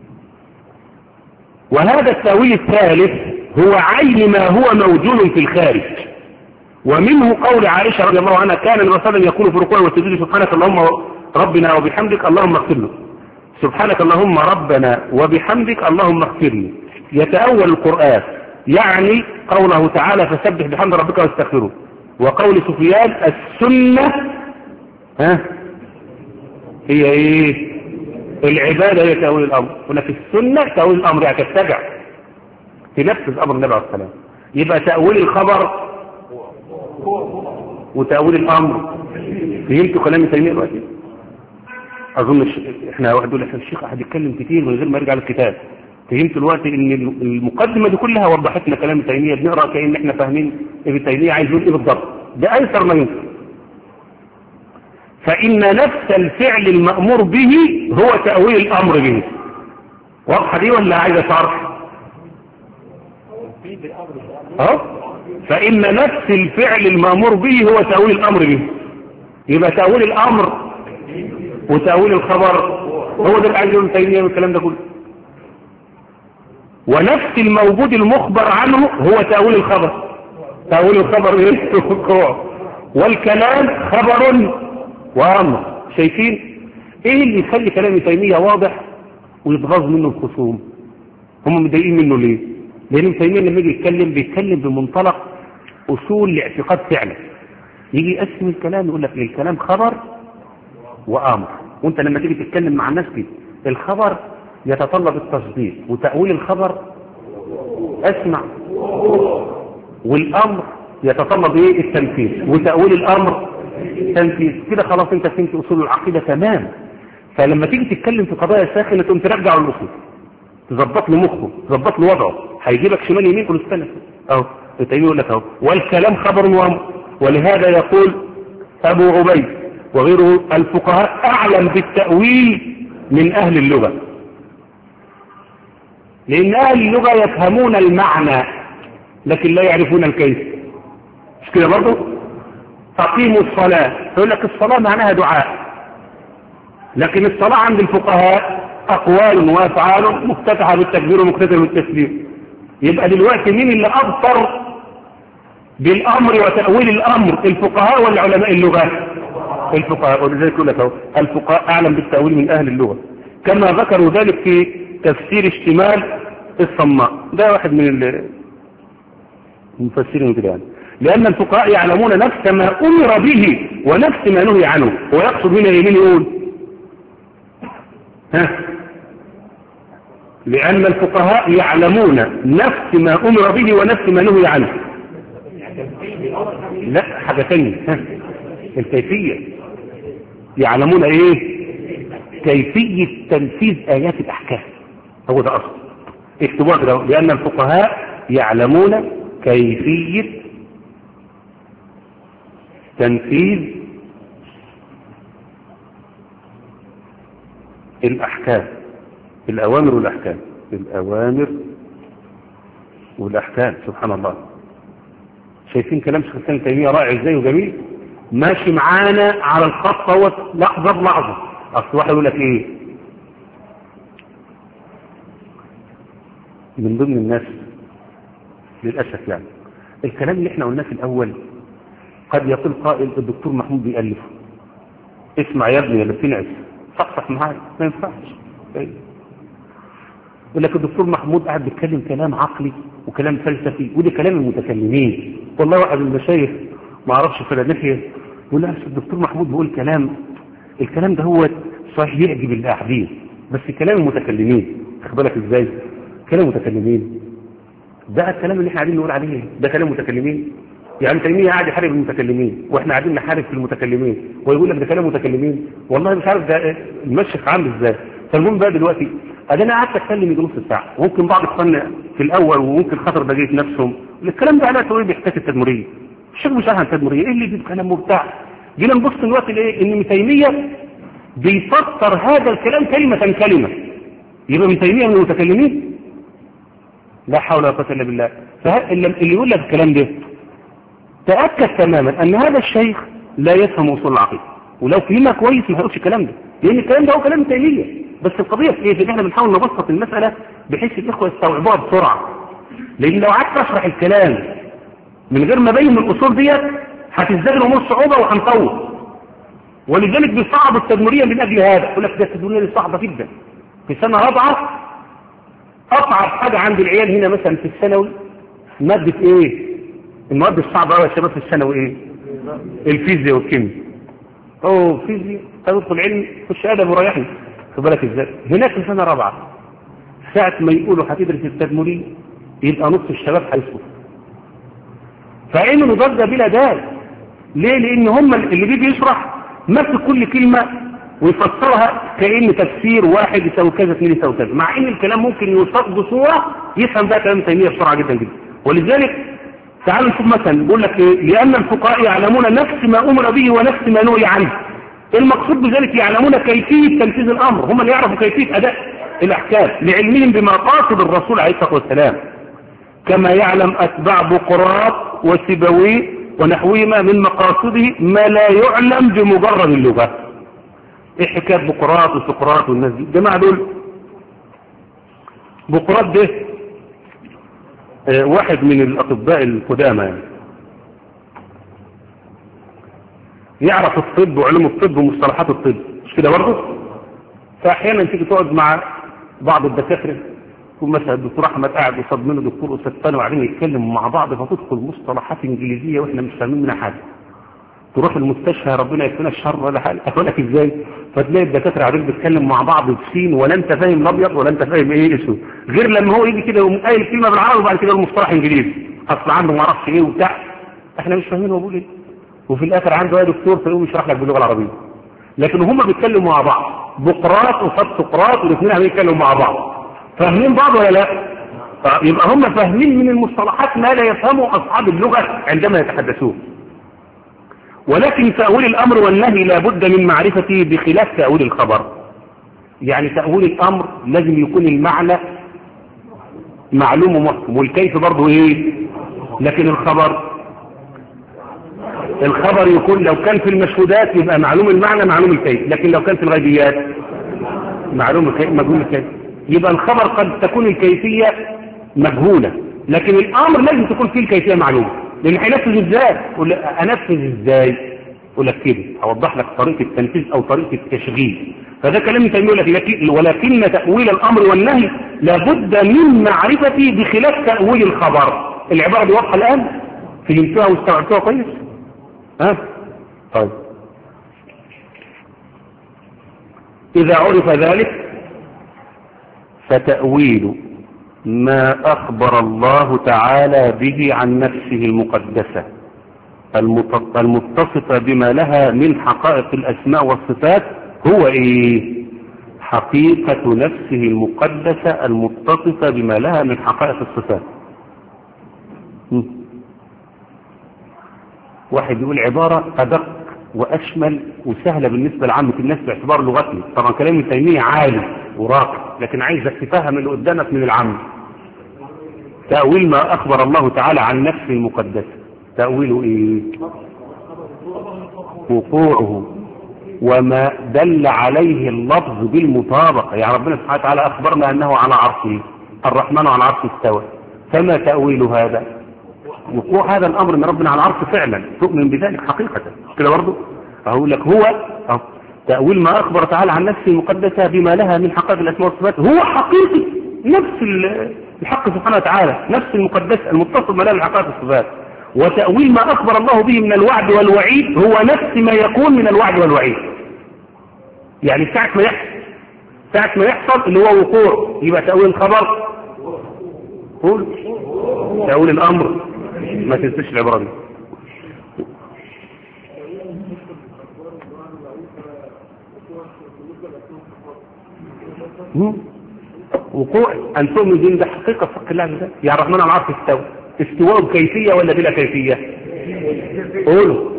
وهذا التأويل الثالث هو عين ما هو موجود في الخارج. ومنه قول عائشة رضي الله عنها كان النبي صلى الله عليه وسلم يقول في ركوعه وسجوده سبحانك اللهم ربنا وبحمدك اللهم اغفر له. سبحانك اللهم ربنا وبحمدك اللهم اغفر لي. يتأول القرآن يعني قوله تعالى فسبح بحمد ربك واستغفره، وقول سفيان السنة ها هي ايه؟ العبادة هي تأويل الأمر. هناك السنة تأويل الأمر يعني تتبع تنفذ أمر النبي عليه الصلاة والسلام. يبقى تأويل الخبر وتأويل الأمر. فهمتوا كلام تيمية دلوقتي؟ أظن الش... احنا واحد يقول لك الشيخ أحد يتكلم كتير من غير ما يرجع للكتاب. فهمت دلوقتي ان المقدمة دي كلها وضحت لنا كلام تيمية، بنقرأ كأن احنا فاهمين ابن تيمية عايز يقول ايه بالضبط. ده أيسر ما يمكن. فإن نفس الفعل المأمور به هو تأويل الأمر به. واضحة دي ولا عايزة شرح؟ اه فإن نفس الفعل المأمور به هو تأويل الأمر به. يبقى تأويل الأمر وتأويل الخبر هو ده اللي عايز يقول تيمية والكلام ده كله. ونفس الموجود المخبر عنه هو تأويل الخبر. تأويل الخبر ايه؟ والكلام خبر وأمر. شايفين ايه اللي يخلي كلام تيمية واضح ويتغاظ منه الخصوم؟ هم متضايقين منه ليه؟ لأن تيمية لما يجي يتكلم بيتكلم بمنطلق أصول لاعتقاد فعلا. يجي يقسم الكلام يقول لك الكلام خبر وأمر. وانت لما تيجي تتكلم مع الناس كده الخبر يتطلب التصديق وتأويل الخبر اسمع، والأمر يتطلب ايه؟ التنفيذ وتأويل الأمر تنفيذ. كده خلاص انت فهمت أصول العقيدة تمام. فلما تيجي تتكلم في قضايا ساخنة تقوم ترجعه للأصول، تظبط له مخه، تظبط له وضعه، هيجيبك شمال يمين كل سنة اهو. تيجي يقول لك اهو والكلام خبر وامر. ولهذا يقول أبو عبيد وغيره الفقهاء أعلم بالتأويل من أهل اللغة، لأن أهل اللغة يفهمون المعنى لكن لا يعرفون الكيف. مش كده برضه؟ تقيموا الصلاة يقول لك الصلاة معناها دعاء، لكن الصلاة عند الفقهاء أقوال وأفعال مفتتحة بالتكبير ومختتمة بالتسليم. يبقى دلوقتي مين اللي أبصر بالأمر وتأويل الأمر؟ الفقهاء ولا علماء اللغة؟ الفقهاء. ولذلك يقول لك الفقهاء أعلم بالتأويل من أهل اللغة، كما ذكروا ذلك في تفسير اشتمال الصماء. ده واحد من المفسرين كده يعني. لأن الفقهاء يعلمون نفس ما أمر به ونفس ما نهي عنه. ويقصد هنا يمين يقول ها لأن الفقهاء يعلمون نفس ما أمر به ونفس ما نهي عنه. لا حاجة ثانية، الكيفية. يعلمون ايه؟ كيفية تنفيذ آيات الأحكام. هو ده أصل اكتبوا كده. لأن الفقهاء يعلمون كيفية تنفيذ الأحكام، الأوامر والأحكام، الأوامر والأحكام. سبحان الله. شايفين كلام شيخ الإسلام ابن تيمية رائع ازاي وجميل، ماشي معانا على الخط اهوت لحظة بلحظة. اصل واحد يقول لك ايه من ضمن الناس للأسف يعني الكلام اللي احنا قلناه في الأول قد يقول قائل الدكتور محمود بيألف. اسمع يا ابني اللي بتنعس صحصح معايا ما ينفعش. يقول لك الدكتور محمود قاعد بيتكلم كلام عقلي وكلام فلسفي وده كلام المتكلمين. والله واحد من المشايخ ما اعرفش فلانفيا يقول لا الدكتور محمود بيقول كلام، الكلام ده هو صحيح يعجب اللاعبين بس كلام المتكلمين. خد بالك ازاي كلام المتكلمين ده الكلام اللي احنا قاعدين نقول عليه ده كلام متكلمين. يعني تيمية قاعد يحارب المتكلمين واحنا قاعدين نحارب في المتكلمين ويقول لك ده كلام متكلمين. والله مش عارف ده المشيخ عامل ازاي. فالمهم بقى دلوقتي انا قعدت اتكلم يجي نص ساعه وممكن بعض اخواننا في الاول وممكن خاطر بقيت نفسهم الكلام ده على توي بيحتاج التدمريه. الشيخ مش عارف التدمريه ايه اللي يجيب كلام مبتاع. جينا نبص دلوقتي لايه ان ابن تيميه بيفسر هذا الكلام كلمه كلمه. يبقى ابن تيميه من المتكلمين؟ لا حول ولا قوه الا بالله. فاللي يقول لك الكلام ده تاكد تماما ان هذا الشيخ لا يفهم اصول العقيده، ولو فهمها كويس ما هيقولش الكلام ده، لان الكلام ده هو كلام تيميه. بس القضيه في ايه؟ ان احنا بنحاول نبسط المساله بحيث الاخوه يستوعبوها بسرعه. لان لو قعدت اشرح الكلام من غير ما ابين الاصول ديت هتزداد الامور صعوبه وهنطول. ولذلك بيصعب التدمريه من اجل هذا. يقول لك ده التدمريه دي صعبه جدا. في سنه رابعه اصعب حاجه عند العيال هنا مثلا في الثانوي مادة ايه؟ المواد الصعبة قوي يا شباب في الثانوي ايه؟ الفيزياء والكيمياء. اوه فيزياء تدخل علم خش ادب وريحني. خد بالك ازاي؟ هناك في سنة رابعة ساعة ما يقولوا هتدرس التدمري يبقى نص الشباب هيسقط. فعملوا ضجة بلا داعي. ليه؟ لان هم اللي بيجي يشرح مسك كل كلمة ويفسرها كأن تفسير واحد يساوي كذا اثنين يساوي كذا، مع ان الكلام ممكن يوصف بصورة يفهم بقى كلام تيمية بسرعة جدا جدا. ولذلك تعالوا نشوف مثلا بيقول لك ايه؟ لان الفقهاء يعلمون نفس ما امر به ونفس ما نهي عنه. المقصود بذلك يعلمون كيفية تنفيذ الامر، هم اللي يعرفوا كيفية اداء الاحكام لعلمهم بمقاصد الرسول عليه الصلاة والسلام، كما يعلم اتباع بقراط وسيبويه ونحوهما من مقاصده ما لا يعلم بمجرد اللغة. ايه حكاية بقراط وسقراط والناس دي؟ الجماعة دول بقراط ده اه واحد من الاطباء القدامى يعني. يعرف الطب وعلوم الطب ومصطلحات الطب مش كده برضه؟ فاحيانا تيجي تقعد مع بعض الدكاتره يكون مثلا الدكتور احمد قاعد قصاد منه دكتور استاذ ثاني وقاعدين يتكلموا مع بعض فتدخل مصطلحات انجليزيه واحنا مش فاهمين منها حاجه. تروح المستشفى ربنا يكفينا الشر ولا حاجه اقول لك ازاي؟ فتلاقي الدكاتره قاعدين بيتكلموا مع بعض بسين ولا انت فاهم الابيض ولا انت فاهم ايه اسود، غير لما هو يجي كده يقوم قايل كلمه بالعربي وبعد كده المصطلح انجليزي اصل عنده ما اعرفش ايه وبتاع، احنا مش فاهمين هو بيقول ايه، وفي الاخر عنده ايه دكتور فيقوم يشرح لك باللغه العربيه. لكن هم بيتكلموا مع بعض بقراط وفض سقراط والاثنين عم يتكلموا مع بعض فاهمين بعض ولا لا؟ يبقى هم فاهمين من المصطلحات ما لا يفهمه اصحاب اللغه عندما يتحدثون. ولكن تأويل الأمر والنهي لابد من معرفته بخلاف تأويل الخبر. يعني تأويل الأمر لازم يكون المعنى معلوم ومحكم والكيف برضه ايه؟ لكن الخبر الخبر يكون لو كان في المشهودات يبقى معلوم المعنى معلوم الكيف، لكن لو كان في الغيبيات معلوم الكيف مجهول الكيف. يبقى الخبر قد تكون الكيفية مجهولة لكن الأمر لازم تكون فيه الكيفية معلومة، لأن هينفذ ازاي؟ أنفذ ازاي؟ أقول لك كده أوضح لك طريقة التنفيذ أو طريقة التشغيل. فده كلام تيمية لك ولكن تأويل الأمر والنهي لابد من معرفته بخلاف تأويل الخبر. العبارة دي واضحة الآن؟ فهمتوها واستوعبتوها كويس؟ ها؟ طيب إذا عرف ذلك فتأويل ما أخبر الله تعالى به عن نفسه المقدسة المتصفة بما لها من حقائق الأسماء والصفات هو إيه؟ حقيقة نفسه المقدسة المتصفة بما لها من حقائق الصفات. م. واحد يقول عبارة أدق وأشمل وسهلة بالنسبة لعامة الناس باعتبار لغتنا. طبعا كلام ابن تيمية عالي وراقي لكن عايزك تفهم اللي قدامك من العام. تأويل ما أخبر الله تعالى عن نفسه المقدسة تأويله إيه؟ وقوعه وما دل عليه اللفظ بالمطابقة. يعني ربنا سبحانه وتعالى أخبرنا أنه على عرشه الرحمن على عرشه استوى، فما تأويل هذا؟ وقوع هذا الأمر أن ربنا على عرشه فعلا تؤمن بذلك حقيقة كده برضه. أقول لك هو أه. تأويل ما أخبر تعالى عن نفسه المقدسة بما لها من حقائق الأسماء والصفات هو حقيقي نفس الحق سبحانه وتعالى نفس المقدسة المتصل بما لها من حقائق الصفات. وتأويل ما أخبر الله به من الوعد والوعيد هو نفس ما يكون من الوعد والوعيد. يعني ساعة ما يحصل ساعة ما يحصل اللي هو وقوع يبقى تأويل الخبر قول تأويل الأمر ما تنسش العبارة دي. وقوع أن تؤمن دين ده حقيقة فق الله ده. يا الرحمن على العرش استوى استواء بكيفية ولا بلا كيفية؟ قولوا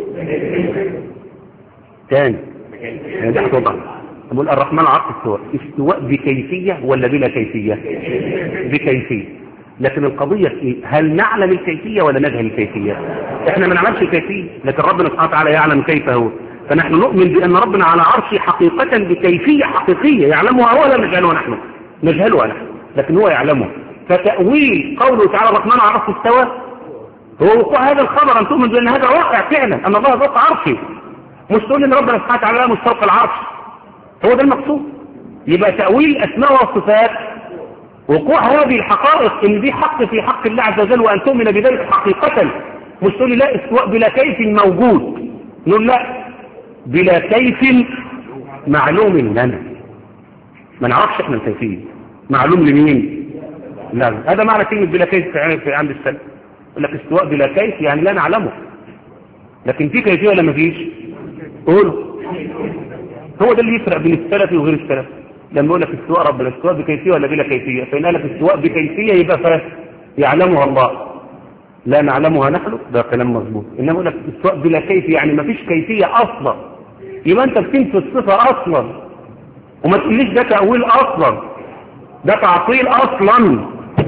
تاني يعني ده هتوضح. أقول الرحمن على العرش استوى استواء بكيفية ولا بلا كيفية؟ بكيفية. لكن القضية ايه؟ هل نعلم الكيفية ولا نجهل الكيفية؟ احنا ما نعلمش الكيفية لكن ربنا سبحانه وتعالى يعلم كيف هو. فنحن نؤمن بأن ربنا على عرشه حقيقة بكيفية حقيقية يعلمها هو ولا نجهلها نحن؟ نجهلها نحن لكن هو يعلمه. فتأويل قوله تعالى الرحمن على عرشه استوى هو وقوع هذا الخبر أن تؤمن بأن هذا واقع فعلا أن الله فوق عرشه، مش تقول أن ربنا سبحانه وتعالى مش فوق العرش. هو ده المقصود. يبقى تأويل أسماء والصفات وقوع هذه الحقائق ان دي حق في حق الله عز وجل وان تؤمن بذلك حقيقة. مش تقول لي لا استواء بلا كيف موجود، نقول لا بلا كيف معلوم لنا، ما نعرفش احنا الكيفية، معلوم لمين؟ لا، هذا معنى كلمة بلا كيف في عند السلف. يقول لك استواء بلا كيف يعني لا نعلمه، لكن في كيفية ولا ما فيش؟ قولوا. هو ده اللي يفرق بين السلف وغير السلف. لما يقول لك استواء ربنا استواء بكيفية ولا بلا كيفية، فإن قال لك استواء بكيفية يبقى فاهم يعلمها الله، لا نعلمها نحن، ده كلام مظبوط. إنما يقول لك استواء بلا كيف يعني ما فيش كيفية أصلا، يبقى أنت بتنفي الصفة أصلا، وما تقوليش ده تأويل أصلا، ده تعطيل أصلا.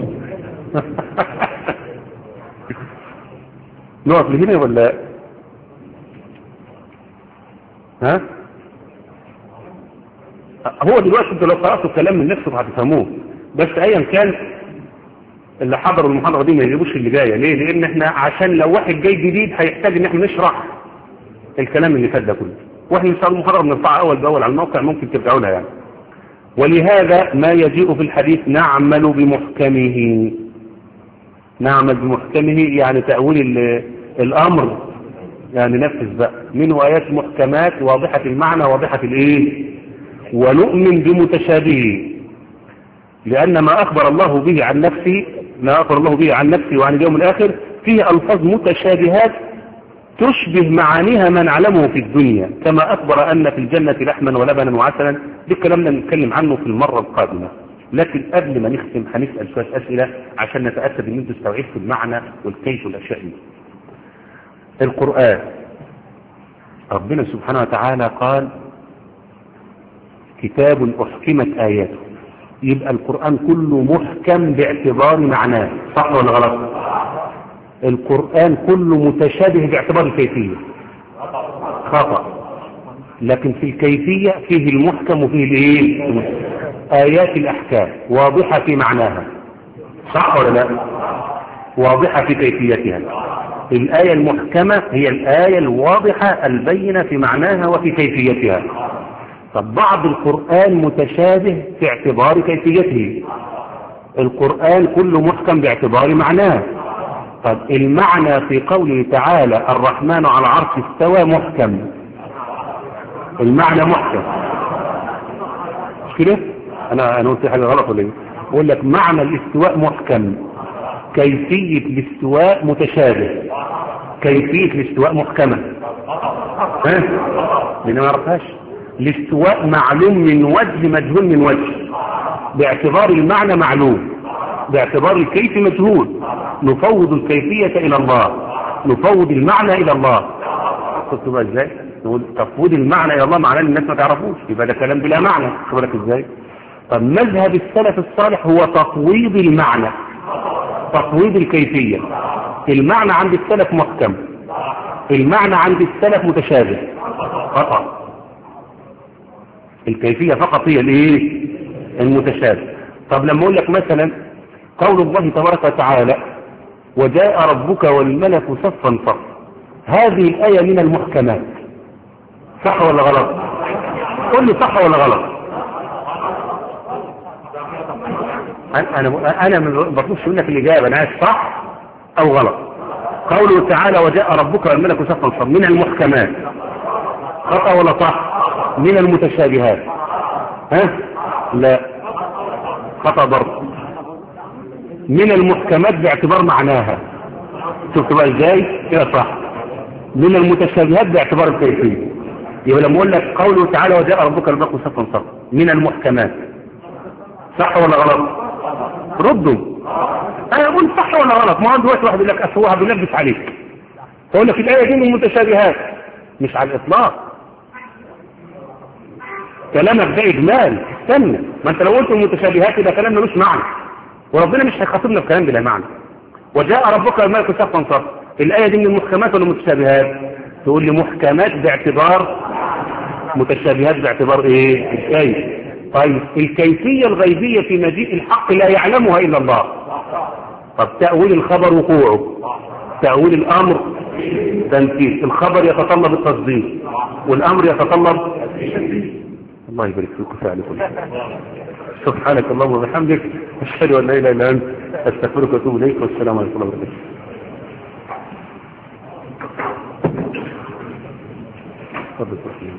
نقف لهنا ولا ها؟ هو دلوقتي انتوا لو قرأتوا الكلام من نفسه هتفهموه، بس ايا كان اللي حضروا المحاضرة دي ما يجيبوش اللي جاية. ليه؟ لان احنا عشان لو واحد جاي جديد هيحتاج ان احنا نشرح الكلام اللي فات ده كله، واحنا ان شاء الله المحاضرة بنرفعها اول باول على الموقع، ممكن ترجعوا لها يعني. ولهذا ما يجيء في الحديث نعمل بمحكمه، نعمل بمحكمه يعني تأويل الامر، يعني نفذ بقى منه آيات محكمات واضحة المعنى واضحة الايه، ونؤمن بمتشابهه، لأن ما أخبر الله به عن نفسه ما أخبر الله به عن نفسه وعن اليوم الآخر فيه ألفاظ متشابهات تشبه معانيها ما نعلمه في الدنيا، كما أخبر أن في الجنة لحما ولبنا وعسلا. دي الكلام ده نتكلم عنه في المرة القادمة، لكن قبل ما نختم هنسأل شوية أسئلة عشان نتأكد أن انتم استوعبتوا المعنى والكيف والأشياء دي. القرآن ربنا سبحانه وتعالى قال كتاب أحكمت آياته، يبقى القرآن كله محكم باعتبار معناه، صح ولا غلط؟ القرآن كله متشابه باعتبار الكيفية، خطأ. لكن في الكيفية فيه المحكم وفيه الايه؟ آيات الأحكام واضحة في معناها، صح ولا لا؟ واضحة في كيفيتها. الآية المحكمة هي الآية الواضحة البينة في معناها وفي كيفيتها. طب بعض القرآن متشابه في اعتبار كيفيته، القرآن كله محكم باعتبار معناه. طب المعنى في قوله تعالى الرحمن على العرش استوى محكم، المعنى محكم مش كده؟ انا انا قلت حاجه غلط ولا ايه؟ بقول لك معنى الاستواء محكم، كيفيه الاستواء متشابه، كيفيه الاستواء محكمه. ها؟ لان ما عرفهاش. الاستواء معلوم من وجه مجهول من وجه، باعتبار المعنى معلوم، باعتبار الكيف مجهول. نفوض الكيفية إلى الله، نفوض المعنى إلى الله. قلت بقى إزاي؟ نقول تفوض المعنى إلى الله معناه الناس ما تعرفوش، يبقى ده كلام بلا معنى. خبرك إزاي؟ طب مذهب السلف الصالح هو تفويض المعنى، تفويض الكيفية. المعنى عند السلف محكم، المعنى عند السلف متشابه فقط، الكيفية فقط هي الايه؟ المتشابه. طب لما اقول لك مثلا قول الله تبارك وتعالى وجاء ربك والملك صفا صفا، هذه الآية من المحكمات، صح ولا غلط؟ قل لي صح ولا غلط؟ انا انا ما بطلبش منك الاجابه، انا عايز صح او غلط. قوله تعالى وجاء ربك والملك صفا صفا من المحكمات، خطأ ولا صح؟ من المتشابهات، ها؟ لا، خطأ برضه. من المحكمات باعتبار معناها، شفت بقى ازاي؟ كده صح. من المتشابهات باعتبار الكيفية. يبقى لما اقول لك قوله تعالى وجاء ربك والملك صفا صفا من المحكمات، صح ولا غلط؟ ردوا. انا اقول صح ولا غلط؟ ما هو دلوقتي واحد يقول لك اصل هو بيلبس عليك، فاقول لك الايه دي من المتشابهات، مش على الاطلاق. كلامك ده اجمال، استنى، ما انت لو قلت المتشابهات يبقى كلام ملوش معنى، وربنا مش هيخاطبنا بكلام بلا معنى. وجاء ربك والملك صفا صفا، الايه دي من المحكمات ولا المتشابهات؟ تقول لي محكمات باعتبار، متشابهات باعتبار ايه؟ الكيف. طيب الكيفيه الغيبيه في مجيء الحق لا يعلمها الا الله. طب تاويل الخبر وقوعه، تاويل الامر تنفيذ. الخبر يتطلب التصديق والامر يتطلب. الله يبارك فيكم فعلا كل سبحانك اللهم وبحمدك أشهد أن لا إله إلا أنت أستغفرك وأتوب إليك والسلام عليكم ورحمة الله وبركاته. تفضل تفضل.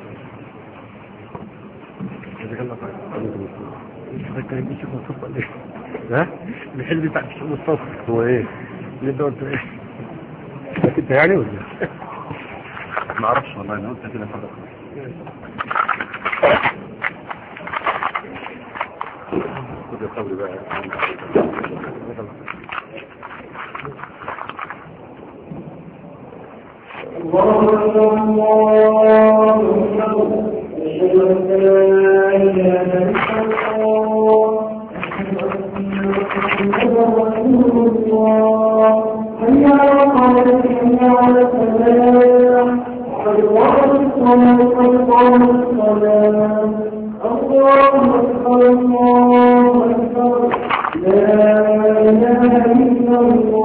ها؟
الحلم بتاع الشيخ مصطفى
هو ايه؟
اللي انت قلت ايه؟
لكن انت يعني ولا؟ ما اعرفش والله انا قلت كده فقط. خد الصبر بقى.
الله أكبر الله أكبر أشهد أن لا إله إلا الله محمد رسول الله حي على الصلاة حي على الفلاح قد قامت الصلاة قد قامت الصلاة الله أكبر الله أكبر لا إله إلا الله